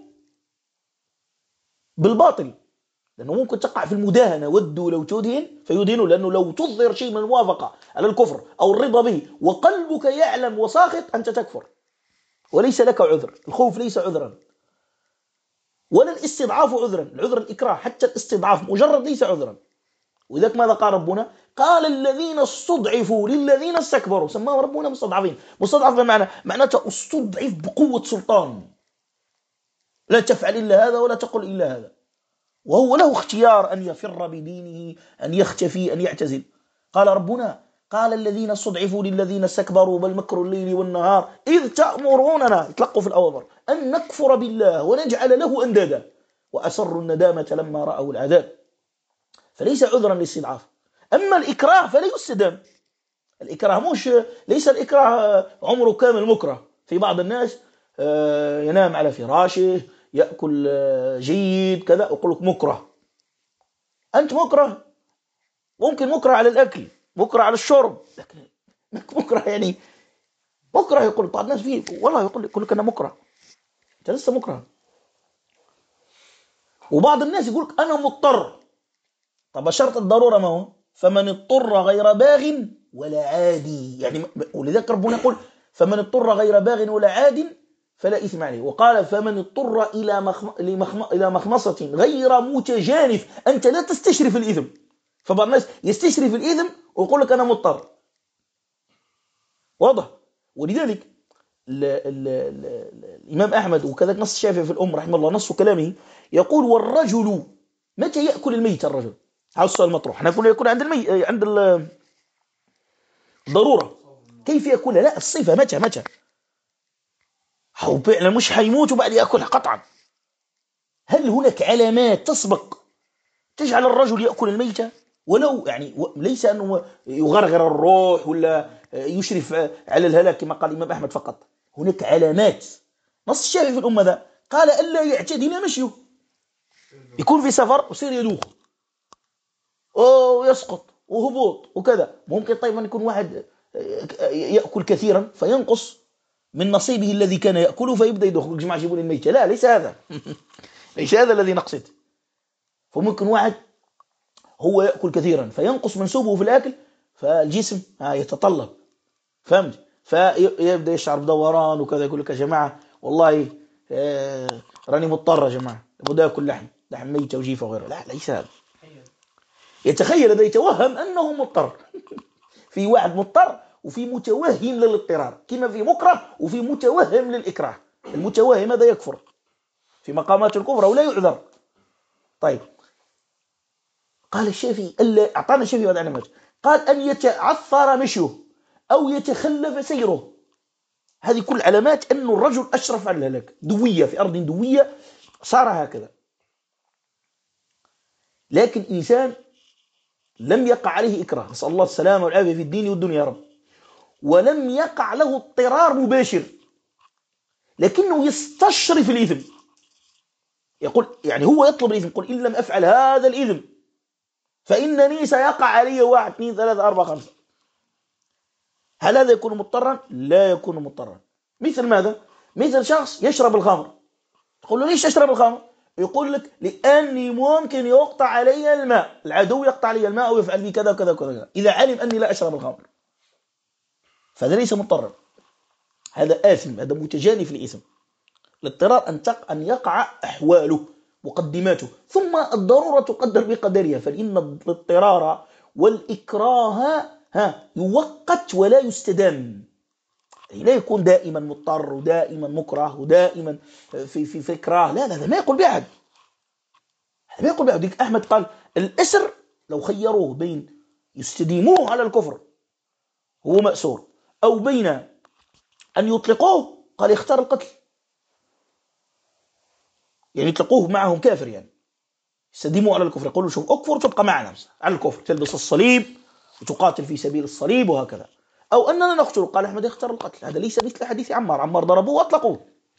بالباطل، لأنه ممكن تقع في المداهنة، ودوا لو تدهن فيدهنوا، لأنه لو تظهر شيء من الموافقة على الكفر أو الرضا به وقلبك يعلم وساخط أنت تكفر وليس لك عذر. الخوف ليس عذرا، ولا الاستضعاف عذرا، العذر الإكراه، حتى الاستضعاف مجرد ليس عذرا. وذلك ماذا قال ربنا؟ قال الذين استضعفوا للذين استكبروا، سماه ربنا مستضعفين. مستضعف بمعنى معناته استضعف بقوة سلطان، لا تفعل إلا هذا ولا تقل إلا هذا، وهو له اختيار أن يفر بدينه، أن يختفي، أن يعتزل. قال ربنا قال الذين استضعفوا للذين استكبروا بل مكر الليل والنهار إذ تأمروننا، يتلقوا في الأوامر، أن نكفر بالله ونجعل له أندادا وأسروا الندامة لما رأوا العذاب. فليس عذرا للاستضعاف. أما الإكراه فلا يستدام. الإكراه ليس الإكراه عمره كامل مكره. في بعض الناس ينام على فراشه، يأكل جيد كذا، يقول لك مكره. أنت مكره، ممكن مكره على الأكل، مكره على الشرب، لكن مكره يعني مكره. يقول بعض الناس فيه والله يقول لك أنا مكره، أنت لسه مكره. وبعض الناس يقول لك أنا مضطر. طب شرط الضرورة ما هو؟ فمن اضطر غير باغ ولا عادي، يعني ولذلك ربنا يقول فمن اضطر غير باغ ولا عاد فلا إثم عليه. وقال فمن اضطر إلى مخمصة غير متجانف، أنت لا تستشرف الإثم. فبعض الناس يستشرف الإثم ويقول لك أنا مضطر. واضح؟ ولذلك الإمام أحمد وكذلك نص الشافعي في الأم رحمه الله نص كلامه يقول والرجل متى يأكل الميت؟ الرجل، هذا السؤال المطروح. احنا كنا يكون عند عند الضرورة، كيف يأكلها؟ لا، الصفة متى هو فعلا مش حيموت وبعد يأكلها قطعا. هل هناك علامات تسبق تجعل الرجل يأكل الميتة؟ ولو يعني ليس أنه يغرغر الروح ولا يشرف على الهلاك كما قال الإمام أحمد فقط. هناك علامات. نص الشافعي في الأمة ذا قال ألا يعتدل مشيه، يكون في سفر ويصير يدوخ ويسقط وهبوط وكذا. ممكن طيب أن يكون واحد يأكل كثيرا فينقص من نصيبه الذي كان يأكله فيبدأ يدوخ. جماعة يجيبون الميتة، لا ليس هذا ليس هذا الذي نقصد. فممكن واحد هو يأكل كثيرا فينقص منسوبه في الأكل فالجسم يتطلب، فهمت؟ فيبدأ يشعر بدوران وكذا. يقول لك يا جماعة والله راني مضطر يا جماعة، بدأ يأكل لحم ميتة وجيفة وغيره. لا ليس هذا. يتخيل هذا، يتوهم أنه مضطر. في واحد مضطر وفي متوهم للاضطرار، كما في مكره وفي متوهم للإكراه. المتوهم هذا يكفر في مقامات الكفر ولا يعذر. طيب قال الشافعي أعطانا الشافعي هذا علامات، قال أن يتعثر مشيه أو يتخلف سيره. هذه كل علامات أن الرجل أشرف على الهلاك، دوية في أرض دوية صار هكذا. لكن إنسان لم يقع عليه إكراه، نسأل الله السلامة والعافية في الدين والدنيا يا رب، ولم يقع له اضطرار مباشر لكنه يستشرف الإثم، يقول يعني هو يطلب الإثم، يقول إن لم أفعل هذا الإثم فإنني سيقع علي 1 2 3 4 5. هل هذا يكون مضطرا؟ لا يكون مضطرا. مثل ماذا؟ مثل شخص يشرب الخمر تقول له ليش تشرب الخمر؟ يقول لك لأني ممكن يقطع علي الماء، العدو يقطع علي الماء أو يفعل بي كذا وكذا وكذا إذا علم أني لا أشرب الخمر، فهذا ليس مضطرا، هذا آثم، هذا متجانف للإثم. الاضطرار أن يقع أحواله مقدماته، ثم الضرورة تقدر بقدرها، فإن الاضطرار والإكراه يوقت ولا يستدام، لا يكون دائما مضطر ودائما مكره ودائما في إكراه، لا ما يقول بأحد، ما يقول بأحد. أحمد قال الأسر لو خيروه بين يستديموه على الكفر هو مأسور أو بين أن يطلقوه، قال يختار القتل، يعني يطلقوه معهم كافر، يعني يستديموا على الكفر، يقولوا شوف أكفر تبقى معنا على الكفر، تلبس الصليب وتقاتل في سبيل الصليب وهكذا، أو أننا نقتله. قال أحمد يختار القتل، هذا ليس مثل حديث عمار ضربوه وأطلقوه.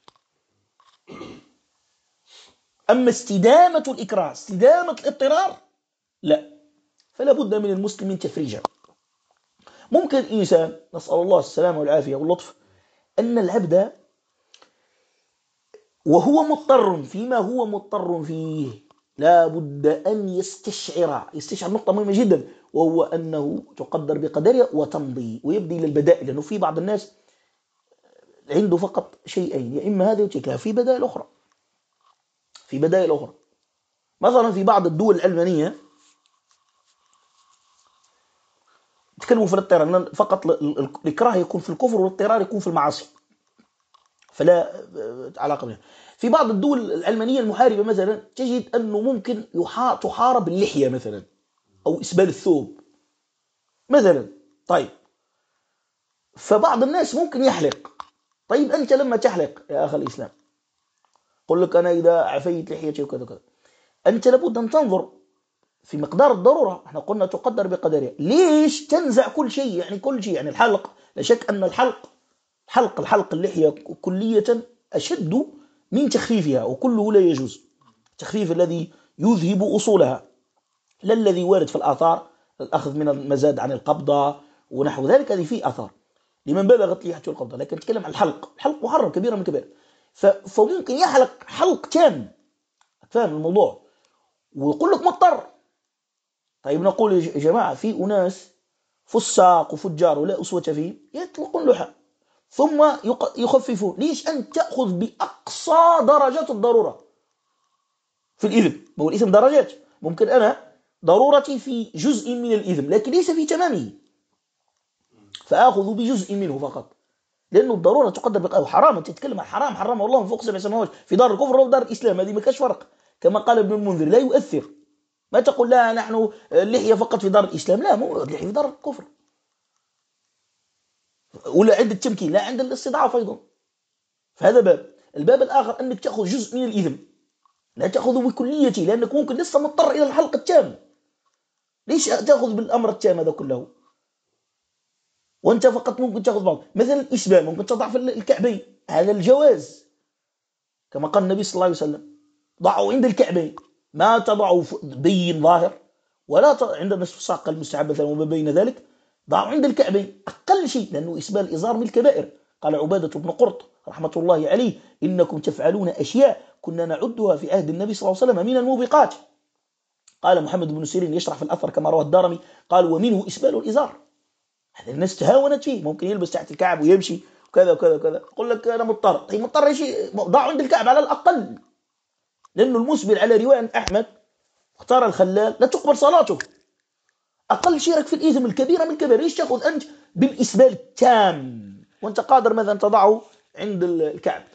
أما استدامة الإكراه، استدامة الاضطرار، لا، فلا بد من المسلم من تفريجه. ممكن إنسان، نسأل الله السلامة والعافية واللطف، أن العبد وهو مضطر فيما هو مضطر فيه لا بد أن يستشعر نقطة مهمة جدا، وهو أنه تقدر بقدرها وتمضي ويبدي للبدائل، لأنه في بعض الناس عنده فقط شيئين، يا إما هذا وتلك، في بدائل أخرى، مثلا في بعض الدول العلمانية تكلموا في الاضطرار، فقط الإكراه يكون في الكفر والاضطرار يكون في المعاصي، فلا علاقة بها. في بعض الدول العلمانية المحاربة مثلا تجد أنه ممكن تحارب اللحية مثلا أو إسبال الثوب مثلا. طيب، فبعض الناس ممكن يحلق. طيب أنت لما تحلق يا أخي الإسلام، قل لك أنا إذا عفيت لحيتي وكذا كذا، أنت لابد أن تنظر في مقدار الضرورة، احنا قلنا تقدر بقدرها، ليش تنزع كل شيء؟ يعني كل شيء، يعني الحلق، لا شك أن الحلق اللحية كلية أشد من تخفيفها، وكله لا يجوز، التخفيف الذي يذهب أصولها، لا الذي وارد في الآثار، الأخذ من المزاد عن القبضة ونحو ذلك، هذه فيه آثار لمن بلغت لحيته القبضة، لكن نتكلم عن الحلق محرم كبيرة من الكبائر، فممكن يحلق حلق تام، فاهم الموضوع، ويقول لك مضطر. طيب نقول يا جماعة في أناس فساق وفجار ولا أسوة فيهم يطلقون لحى ثم يخففون، ليش أن تأخذ بأقصى درجات الضرورة في الإثم؟ هو الإثم درجات، ممكن أنا ضرورتي في جزء من الإثم لكن ليس في تمامه، فآخذ بجزء منه فقط، لأنه الضرورة تقدر بقى. حرام، أنت تتكلم عن حرام حرمه الله من فوق 7 سماوات في دار الكفر ودار الإسلام، هذه ما كاش فرق، كما قال ابن المنذر لا يؤثر، ما تقول لا نحن اللحية فقط في دار الإسلام، لا، مو اللحية في دار الكفر، ولا عند التمكين، لا عند الاستضعاف أيضا. فهذا الباب الآخر أنك تأخذ جزء من الإثم، لا تأخذه بكليته، لأنك ممكن لسه مضطر إلى الحلق التام، ليش تأخذ بالأمر التام هذا كله وأنت فقط ممكن تأخذ بعض؟ مثلا الإسبال، ممكن تضع في الكعبين، هذا الجواز كما قال النبي صلى الله عليه وسلم ضعوا عند الكعبين، ما تضعوا بين ظاهر، ولا عند نصف الساق المستحب مثلا وما بين ذلك، ضعوا عند الكعبين أقل شيء، لأنه إسبال الإزار من الكبائر. قال عبادة بن قرط رحمة الله عليه إنكم تفعلون أشياء كنا نعدها في عهد النبي صلى الله عليه وسلم من الموبقات. قال محمد بن سيرين يشرح في الأثر كما رواه الدارمي، قال ومنه إسبال الإزار، هذا الناس تهاونت فيه، ممكن يلبس تحت الكعب ويمشي وكذا وكذا وكذا، يقول لك أنا مضطر. طيب مضطر إيش؟ ضعوا عند الكعب على الأقل، لأنه المسبل على رواية أحمد اختار الخلال لا تقبل صلاته، أقل شيء في الإثم الكبيرة من الكبير، ليش تأخذ أنت بالإسبال التام وأنت قادر مثلا تضعه عند الكعب؟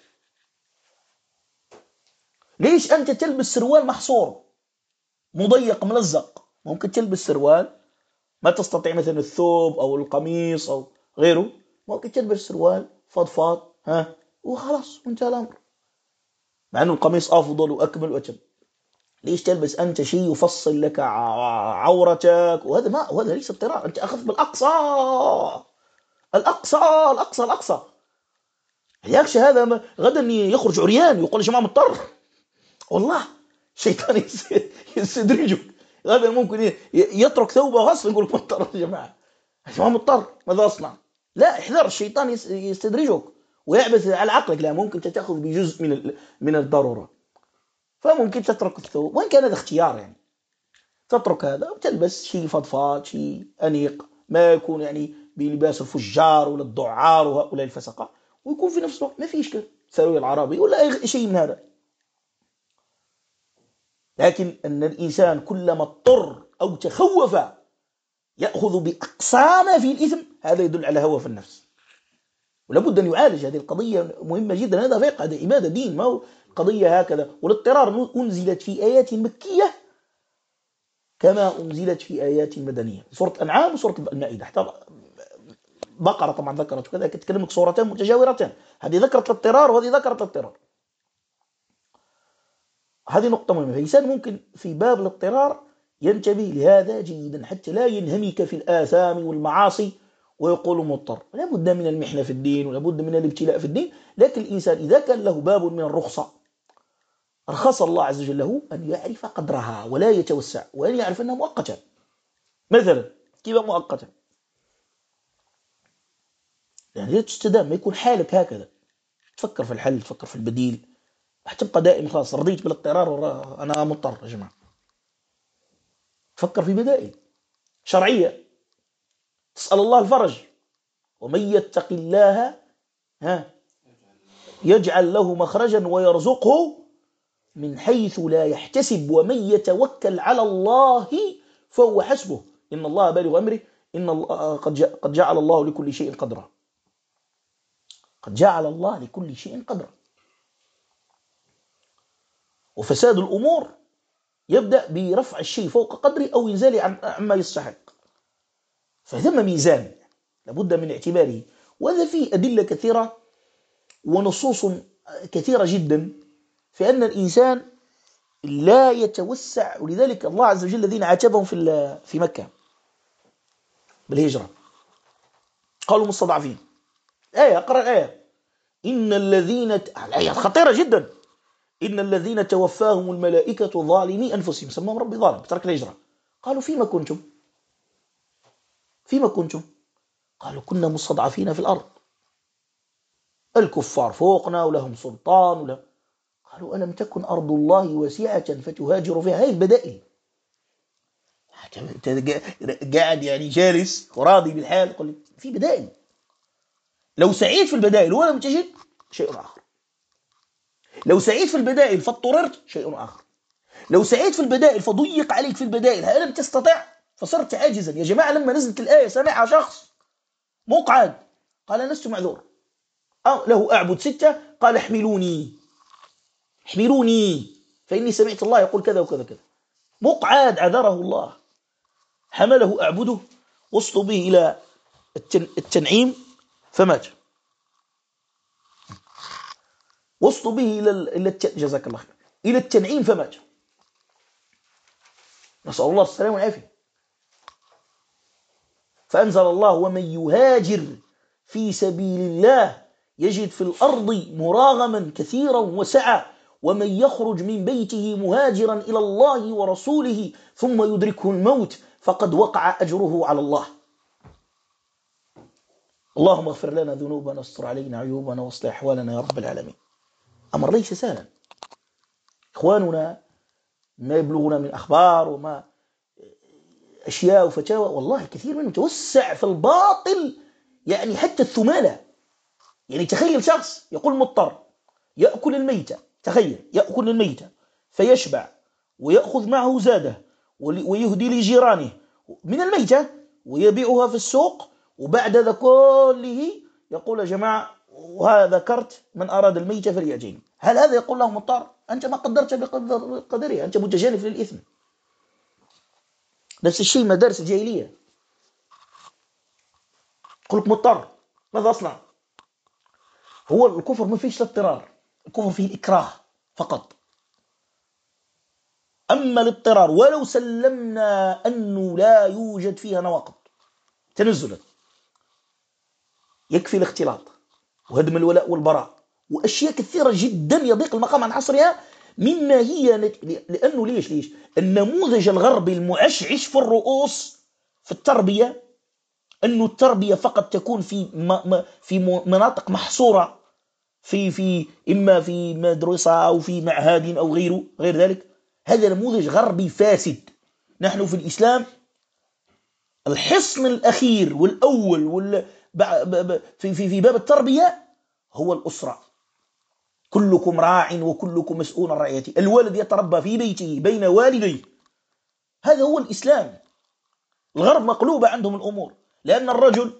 ليش أنت تلبس سروال محصور مضيق ملزق؟ ممكن تلبس سروال ما تستطيع مثلا الثوب أو القميص أو غيره، ممكن تلبس سروال فضفاض وخلاص وانتهى الأمر، مع أنه القميص أفضل وأكمل وأتم. ليش تلبس أنت شيء يفصل لك عورتك؟ وهذا ليس اضطرار، أنت أخذت بالأقصى الأقصى الأقصى الأقصى. يخشى هذا غدا يخرج عريان يقول يا جماعة مضطر، والله الشيطان يستدرجك غدا، ممكن يترك ثوبه غصب يقول مضطر يا جماعة مضطر، ماذا أصنع؟ لا، احذر، الشيطان يستدرجك ويعبث على عقلك، لا ممكن تأخذ بجزء من الضرورة. فممكن تترك الثوب، وإن كان هذا اختيار، يعني تترك هذا وتلبس شيء فضفاض، شيء أنيق، ما يكون يعني بلباس الفجار ولا الدعار وهؤلاء الفسقة، ويكون في نفس الوقت ما في إشكال، ثروي العربي ولا أي شيء من هذا. لكن أن الإنسان كلما اضطر أو تخوف يأخذ بأقصى ما في الإثم، هذا يدل على هوى في النفس، ولابد أن يعالج هذه القضية، مهمة جدا. هذا فقه، هذا عبادة دين، ما هو قضية هكذا. والاضطرار أنزلت في آيات مكية كما أنزلت في آيات مدنية، سورة أنعام وسورة المائدة، حتى بقرة طبعا ذكرت كذا، تكلمك صورتين متجاورتين، هذه ذكرت الاضطرار وهذه ذكرت الاضطرار. هذه نقطة مهمة. فالإنسان ممكن في باب الاضطرار ينتبه لهذا جيدا حتى لا ينهمك في الآثام والمعاصي ويقول مضطر. لا بد من المحنة في الدين ولا بد من الابتلاء في الدين، لكن الإنسان إذا كان له باب من الرخصة رخص الله عز وجل له أن يعرف قدرها ولا يتوسع، وأن يعرف أنها مؤقتة. مثلا كيف مؤقتة؟ يعني لا تستدام، ما يكون حالك هكذا، تفكر في الحل، تفكر في البديل، تبقى دائما خلاص رضيت بالاضطرار، أنا مضطر يا جماعة. تفكر في بدائل شرعية، تسأل الله الفرج، ومن يتق الله يجعل له مخرجا ويرزقه من حيث لا يحتسب، ومن يتوكل على الله فهو حسبه، إن الله بالغ أمره، إن الله قد جعل الله لكل شيء قدرا. قد جعل الله لكل شيء قدرا. وفساد الأمور يبدأ برفع الشيء فوق قدره أو إنزاله عما يستحق، فثم ميزان لابد من اعتباره. وهذا فيه أدلة كثيرة ونصوص كثيرة جدا في أن الإنسان لا يتوسع. ولذلك الله عز وجل الذين عاتبهم في مكة بالهجرة قالوا مستضعفين. أقرأ الآية، إن الذين الآية خطيرة جدا، إن الذين توفاهم الملائكة ظالمي أنفسهم، سماهم ربي ظالم بترك الهجرة، قالوا فيما كنتم؟ قالوا كنا مستضعفين في الأرض، الكفار فوقنا ولهم سلطان قالوا ألم تكن أرض الله واسعة فتهاجروا فيها. هاي البدائل، قاعد يعني جالس وراضي بالحال، قل في بدائل. لو سعيد في البدائل ولم تجد شيء آخر، لو سعيد في البدائل فاضطررت شيء آخر، لو سعيد في البدائل فضيق عليك في البدائل لم تستطع فصرت عاجزا. يا جماعة لما نزلت الآية سمعها شخص مقعد قال لست معذور، له أعبد 6 قال احملوني فإني سمعت الله يقول كذا وكذا كذا. مقعد عذره الله، حمله أعبده، وصلوا به إلى التنعيم فمات، وصلوا به جزاك الله خير إلى التنعيم فمات. نسأل الله السلامة والعافية. فأنزل الله ومن يهاجر في سبيل الله يجد في الأرض مراغما كثيرا وسعة، ومن يخرج من بيته مهاجرا إلى الله ورسوله ثم يدركه الموت فقد وقع أجره على الله. اللهم اغفر لنا ذنوبنا واستر علينا عيوبنا واصلح أحوالنا يا رب العالمين. أمر ليس سهلا. إخواننا ما يبلغنا من أخبار وما أشياء وفتاوى، والله كثير منهم توسع في الباطل، يعني حتى الثمالة. يعني تخيل شخص يقول مضطر يأكل الميتة، تخيل يأكل الميتة فيشبع ويأخذ معه زاده ويهدي لجيرانه من الميتة ويبيعها في السوق، وبعد ذا كله يقول يا جماعة وهذا كرت من أراد الميتة فليأتيني. هل هذا يقول له مضطر؟ أنت ما قدرت بقدره، أنت متجانف للإثم. نفس الشيء مدارس الجاهلية، يقول لك مضطر ماذا أصنع؟ هو الكفر ما فيش الاضطرار، الكفر فيه الإكراه فقط. أما الاضطرار ولو سلمنا أنه لا يوجد فيها نواقض تنزلا، يكفي الاختلاط وهدم الولاء والبراء وأشياء كثيرة جدا يضيق المقام عن حصرها، مما هي لأنه ليش النموذج الغربي المعشعش في الرؤوس في التربية، أنه التربية فقط تكون في مناطق محصورة إما في مدرسة أو في معهد أو غير ذلك. هذا نموذج غربي فاسد. نحن في الإسلام الحصن الأخير والأول في باب التربية هو الأسرة. كلكم راع وكلكم مسؤول عن رعيته. الولد يتربى في بيته بين والديه، هذا هو الإسلام. الغرب مقلوبة عندهم الأمور، لأن الرجل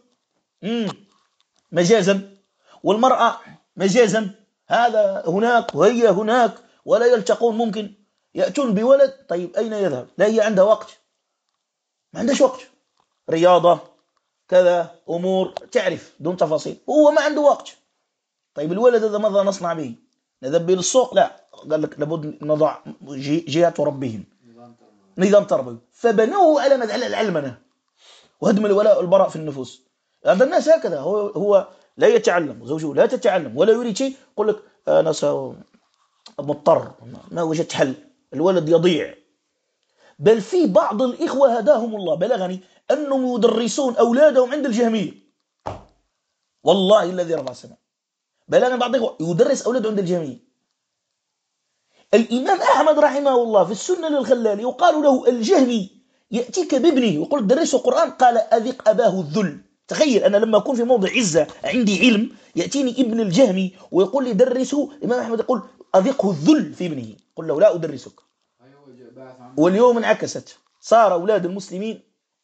مجازا والمرأة مجازا، هذا هناك وهي هناك ولا يلتقون. ممكن يأتون بولد، طيب أين يذهب؟ لا هي عندها وقت، ما عندهش وقت، رياضة كذا أمور تعرف دون تفاصيل، هو ما عنده وقت. طيب الولد هذا ماذا نصنع به؟ نذهب به للسوق؟ لا، قال لك لابد نضع جهة ربهم نظام تربوي، فبنوه على العلمنة وهدم الولاء والبراء في النفوس. هذا الناس هكذا، هو لا يتعلم، زوجه لا تتعلم ولا يريد شيء، يقول لك أنا مضطر، ما وجدت حل، الولد يضيع. بل في بعض الإخوة هداهم الله، بلغني أنهم يدرسون أولادهم عند الجهمية، والله الذي رفع السماء، بلغني بعض الإخوة يدرس أولاده عند الجهمية. الإمام أحمد رحمه الله في السنة للخلالي يقال له الجهمي يأتيك بابنه ويقول درسه القرآن، قال أذق أباه الذل. تخيل أنا لما أكون في موضع عزة عندي علم يأتيني ابن الجهمي ويقول لي درسه، الإمام أحمد يقول أذقه الذل في ابنه، قل له لا أدرسك. واليوم انعكست، صار أولاد المسلمين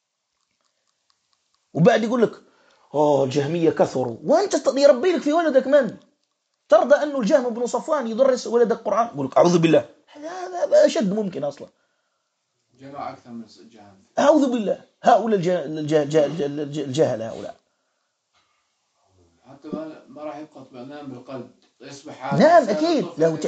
وبعد يقول لك الجهمية كثروا، وأنت يربي لك في ولدك من؟ ترضى أن الجهم بن صفوان يدرس ولدك القرآن؟ يقول لك أعوذ بالله، هذا أشد ممكن أصلا، جماعة أكثر من الجهم، أعوذ بالله. هؤلاء الجهل هؤلاء حتى ما راح يبقى اطمئنان بالقلب، يصبح نعم أكيد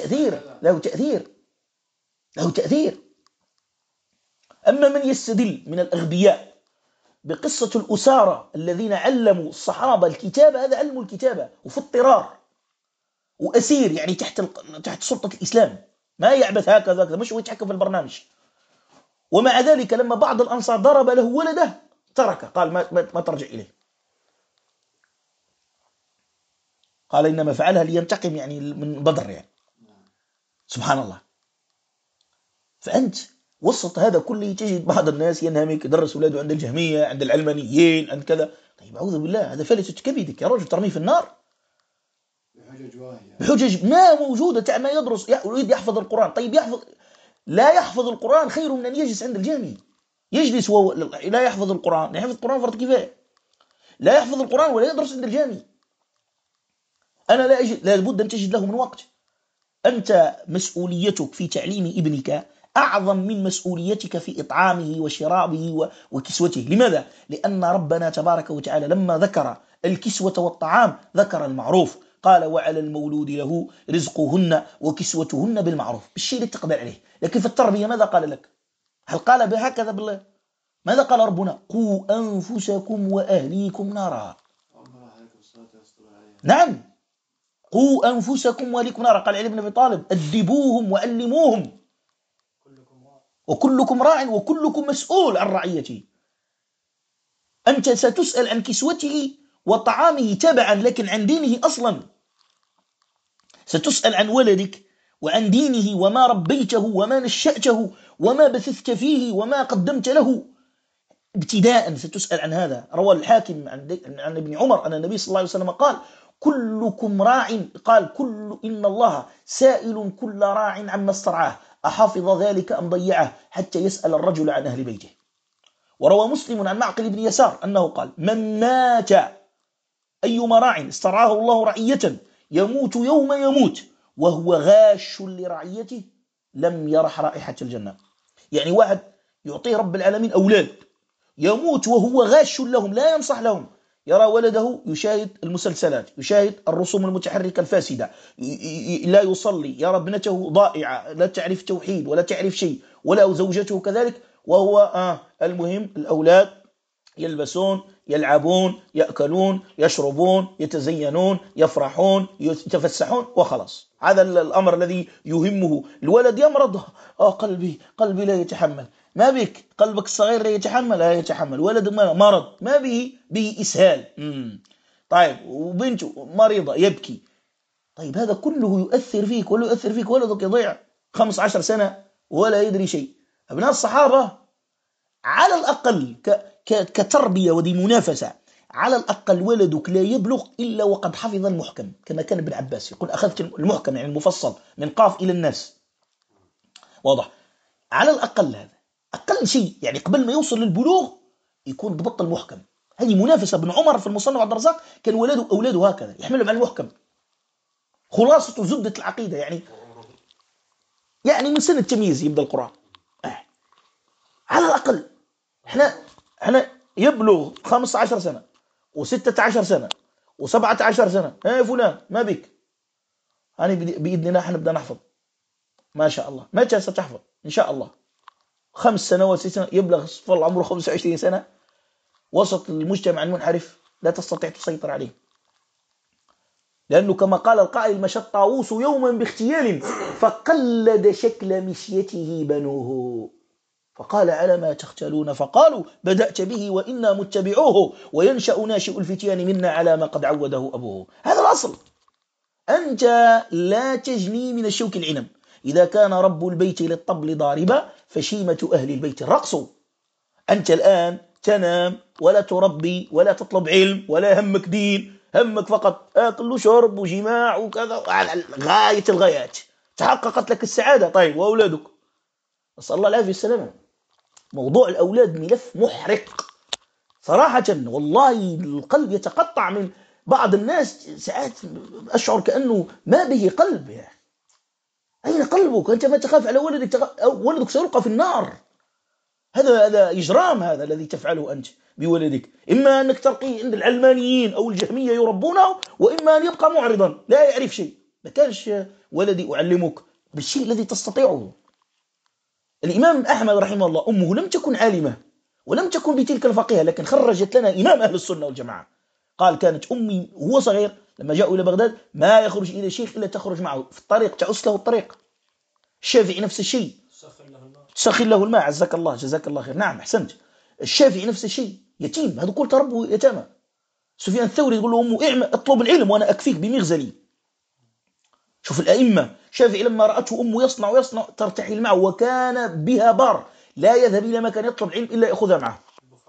له تأثير. أما من يستدل من الأغبياء بقصة الأسارة الذين علموا الصحابة الكتابة، هذا علم الكتابة وفي اضطرار وأسير، يعني تحت سلطة الإسلام، ما يعبث هكذا مش ويتحكم في البرنامج. ومع ذلك لما بعض الأنصار ضرب له ولده تركه، قال ما ترجع إليه، قال إنما فعلها لينتقم يعني من بدر يعني. سبحان الله. فأنت وسط هذا كله تجد بعض الناس ينهمك يدرس أولاده عند الجهمية، عند العلمانيين، عند كذا. طيب أعوذ بالله، هذا فلتة كبدك يا رجل، ترميه في النار بحجج ما موجودة. ما يدرس يريد يحفظ القرآن، طيب لا يحفظ القرآن خير من أن يجلس عند الجهمي، يجلس وهو لا يحفظ القرآن، يحفظ القرآن فرض كفاية، لا يحفظ القرآن ولا يدرس عند الجهمي. أنا لا بد أن تجد له من وقت. أنت مسؤوليتك في تعليم ابنك أعظم من مسؤوليتك في إطعامه وشرابه وكسوته. لماذا؟ لأن ربنا تبارك وتعالى لما ذكر الكسوة والطعام ذكر المعروف، قال وعلى المولود له رزقهن وكسوتهن بالمعروف، بالشيء اللي تقدر عليه. لكن في التربية ماذا قال لك؟ هل قال بهكذا بالله؟ ماذا قال ربنا؟ قوا أنفسكم وأهليكم نارا. نعم، قوا أنفسكم وأهليكم نارا. قال علي بن أبي طالب أدبوهم وعلموهم، وكلكم راع وكلكم مسؤول عن رعيته. أنت ستسأل عن كسوته وطعامه تبعا، لكن عن دينه أصلا ستسأل عن ولدك وعن دينه وما ربيته وما نشأته وما بثثت فيه وما قدمت له ابتداء، ستسأل عن هذا. روى الحاكم عن ابن عمر أن النبي صلى الله عليه وسلم قال كلكم راع، قال إن الله سائل كل راع عما استرعاه أحافظ ذلك أم ضيعه، حتى يسأل الرجل عن أهل بيته. وروى مسلم عن معقل بن يسار أنه قال من مات أيما راع استرعاه الله رعية يموت يوم يموت وهو غاش لرعيته لم يرح رائحة الجنة. يعني واحد يعطيه رب العالمين أولاد يموت وهو غاش لهم، لا ينصح لهم، يرى ولده يشاهد المسلسلات، يشاهد الرسوم المتحركة الفاسدة، لا يصلي، يرى ابنته ضائعة لا تعرف توحيد ولا تعرف شيء، ولا زوجته كذلك، وهو المهم الأولاد يلبسون يلعبون يأكلون يشربون يتزينون يفرحون يتفسحون وخلاص. هذا الأمر الذي يهمه. الولد يمرض، قلبي لا يتحمل. ما بك؟ قلبك الصغير لا يتحمل؟ لا يتحمل. ولد مرض، ما به إسهال. طيب، وبنته مريضة يبكي. طيب هذا كله يؤثر فيك ولا يؤثر فيك، ولدك يضيع 15 سنة ولا يدري شيء. أبناء الصحابة على الأقل كتربية ودي منافسة، على الأقل ولدك لا يبلغ إلا وقد حفظ المحكم، كما كان ابن عباس يقول أخذت المحكم يعني المفصل من قاف إلى الناس. واضح؟ على الأقل هذا أقل شيء، يعني قبل ما يوصل للبلوغ يكون ضبط المحكم. هذه منافسة. ابن عمر في المصنف عبد الرزاق كان أولاده هكذا يحملهم على المحكم، خلاصة زبدة العقيدة. يعني من سن التمييز يبدأ القرآن. على الأقل احنا يبلغ 15 سنة و16 سنة و17 سنة، يا فلان ما بك، أنا بإذن الله احنا بدنا نحفظ. ما شاء الله. متى ستحفظ؟ إن شاء الله 5 سنوات 6 سنوات. يبلغ عمره 25 سنة وسط المجتمع المنحرف لا تستطيع تسيطر عليه، لأنه كما قال القائل مشى الطاووس يوما باختيال فقلد شكل مشيته بنوه، فقال على ما تختلون، فقالوا بدأت به وإنا متبعوه وينشأ ناشئ الفتيان منا على ما قد عوده أبوه. هذا الأصل. أنت لا تجني من الشوك العنب. إذا كان رب البيت للطبل ضاربا فشيمة أهل البيت الرقص. أنت الآن تنام ولا تربي ولا تطلب علم ولا همك دين، همك فقط أكل وشرب وجماع وكذا، غاية الغايات. تحققت لك السعادة. طيب وأولادك؟ نسأل الله العافية والسلامة. موضوع الأولاد ملف محرق صراحة، والله القلب يتقطع من بعض الناس. ساعات أشعر كأنه ما به قلب. يعني أين قلبك؟ أنت ما تخاف على ولدك، ولدك سيلقى في النار. هذا إجرام، هذا الذي تفعله أنت بولدك. إما أنك ترقيه عند العلمانيين أو الجهمية يربونه، وإما أن يبقى معرضا لا يعرف شيء. ما كانش ولدي أعلمك بالشيء الذي تستطيعه. الإمام أحمد رحمه الله أمه لم تكن عالمة ولم تكن بتلك الفقيهة، لكن خرجت لنا إمام أهل السنة والجماعة. قال كانت أمي وهو صغير لما جاءوا إلى بغداد ما يخرج إلى شيخ إلا تخرج معه في الطريق، تعس له الطريق. الشافعي نفس الشيء، تسخن له الماء. عزك الله، جزاك الله خير. نعم أحسنت. الشافعي نفس الشيء، يتيم، هذا كل تربوا يتامى. سفيان الثوري يقول له أمه اطلب العلم وأنا أكفيك بمغزلي. شوف الأئمة. شافعي لما رأته أمه يصنع ترتحل معه، وكان بها بار، لا يذهب إلى مكان يطلب العلم إلا يأخذها معه.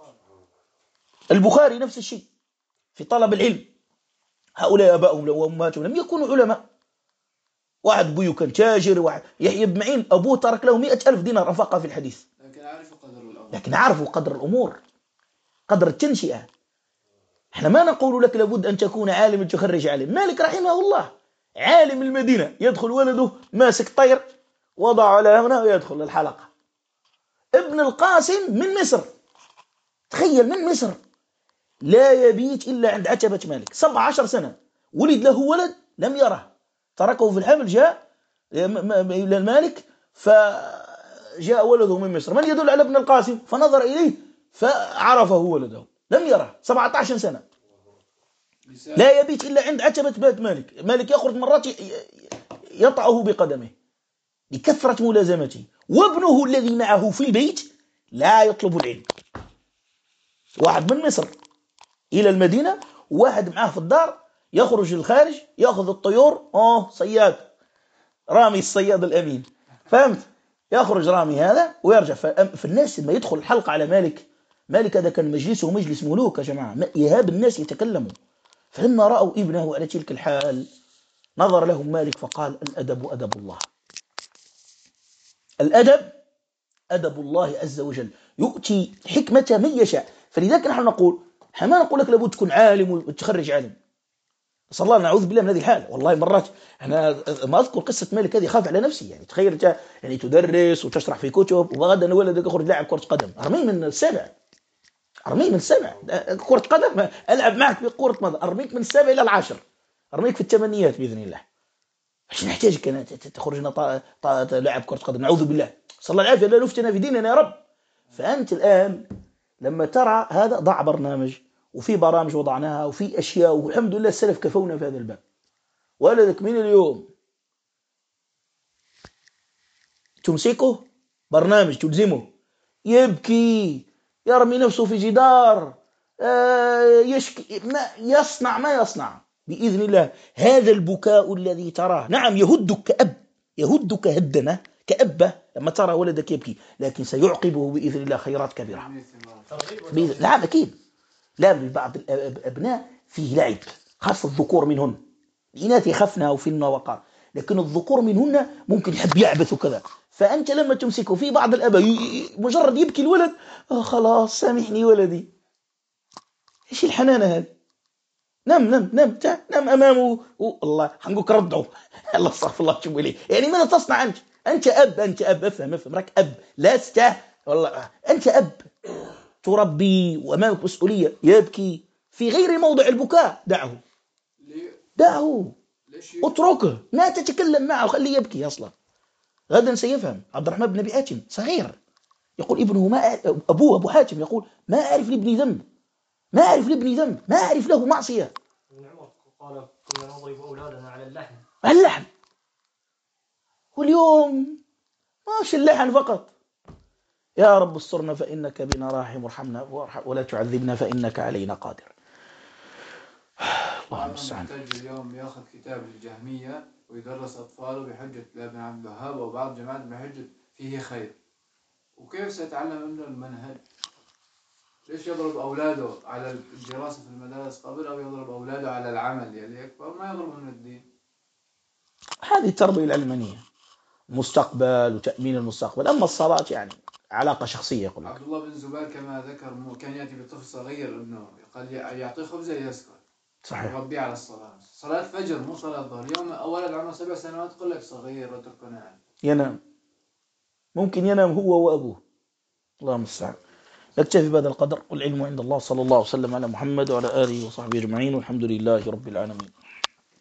البخاري نفس الشيء في طلب العلم. هؤلاء أبائهم وأمهاتهم لم يكونوا علماء. واحد بيو كان تاجر، واحد يحيى بن معين أبوه ترك له 100,000 دينار أنفقها في الحديث، لكن عرفوا قدر الأمور، قدر التنشئة. احنا ما نقول لك لابد أن تكون عالم تخرج عالم. مالك رحمه الله عالم المدينة، يدخل ولده ماسك طير وضع على هنا ويدخل الحلقة. ابن القاسم من مصر، تخيل، من مصر، لا يبيت إلا عند عتبة مالك. 17 سنة ولد له ولد لم يره، تركه في الحمل، جاء إلى المالك فجاء ولده من مصر. من يدل على ابن القاسم؟ فنظر إليه فعرفه ولده، لم يره. 17 سنة لا يبيت إلا عند عتبة بيت مالك. مالك يخرج مرات يطعه بقدمه لكثرة ملازمته. وابنه الذي معه في البيت لا يطلب العلم. واحد من مصر إلى المدينة، واحد معه في الدار يخرج الخارج يأخذ الطيور، صياد، رامي الصياد الأمين، فهمت؟ يخرج رامي هذا ويرجع. فالناس لما يدخل الحلقة على مالك هذا كان مجلسه مجلس ملوك يا جماعة، يهاب الناس يتكلموا. فلما رأوا ابنه على تلك الحال نظر لهم مالك فقال الأدب أدب الله. الأدب أدب الله عز وجل، يؤتي حكمة من يشاء. فلذلك نحن نقول، ما نقول لك لابد تكون عالم وتخرج عالم، صلى الله نعوذ بالله من هذه الحالة. والله مرات أنا ما أذكر قصة مالك هذه خاف على نفسي. يعني تخيل أنت يعني تدرس وتشرح في كتب وغدا ولدك يخرج لاعب كرة قدم، أرميه من السابع، كرة قدم، ألعب معك بكرة ماذا، أرميك من 7 إلى 10، أرميك في الثمانيات بإذن الله. عشان نحتاجك أن تخرجنا لاعب كرة قدم، نعوذ بالله، صلى الله العافية، لا نفتنا في ديننا يا رب. فأنت الآن لما ترى هذا، ضع برنامج، وفي برامج وضعناها وفي أشياء، والحمد لله السلف كفونا في هذا الباب. ولدك من اليوم تمسكه برنامج تلزمه، يبكي، يرمي نفسه في جدار، يشكي، يصنع ما يصنع، بإذن الله. هذا البكاء الذي تراه نعم يهدك كأب، يهدك هدنا كأبة لما ترى ولدك يبكي، لكن سيعقبه بإذن الله خيرات كبيرة. نعم أكيد. لا، بعض الأبناء فيه لعب، خاصة الذكور منهن، الإناث يخفنها وفينا وقار، لكن الذكور منهن ممكن يحب يعبث وكذا. فأنت لما تمسكه، في بعض الآباء مجرد يبكي الولد خلاص سامحني ولدي، إيش الحنانة هذه؟ نم أمامه الله حنقولك ردعه الله استغفر الله تشوف إليه. يعني ماذا تصنع أنت؟ أنت أب، افهم راك أب، لست والله أنت أب تربي وأمامك مسؤولية. يبكي في غير موضع البكاء، دعه اتركه، ما تتكلم معه، خليه يبكي. أصلا غدا سيفهم. عبد الرحمن بن أبي حاتم صغير يقول ابنه أبوه أبو حاتم يقول ما أعرف لابني ذنب، ما أعرف له معصية. ابن عمر قال كنا نضرب أولادنا على اللحن، واليوم ماش اللحن فقط. يا رب استرنا فإنك بنا راحم، وارحمنا ولا تعذبنا فإنك علينا قادر. الله المستعان. اليوم ياخذ كتاب الجهمية ويدرس أطفاله بحجة ابن عبد الوهاب وبعض جماعات بحجة فيه خير، وكيف سيتعلم منه المنهج؟ ليش يضرب أولاده على الدراسة في المدارس قبل، أو يضرب أولاده على العمل يعني يكبر ما يضرب من الدين؟ هذه التربية العلمانية، مستقبل وتأمين المستقبل. أما الصلاة يعني علاقة شخصية. يقول عبد الله بن زبير كما ذكر كان يأتي بطفل صغير ابنه قال يعطيه خبزة يسكت، صحيح، يربيه على الصلاة، صلاة فجر مو صلاة ظهر. يوم ولد عمره 7 سنوات يقول لك صغير وتركنا ينام، ممكن ينام هو وأبوه. الله المستعان. نكتفي بهذا القدر، والعلم عند الله. صلى الله وسلم على محمد وعلى آله وصحبه أجمعين، والحمد لله رب العالمين.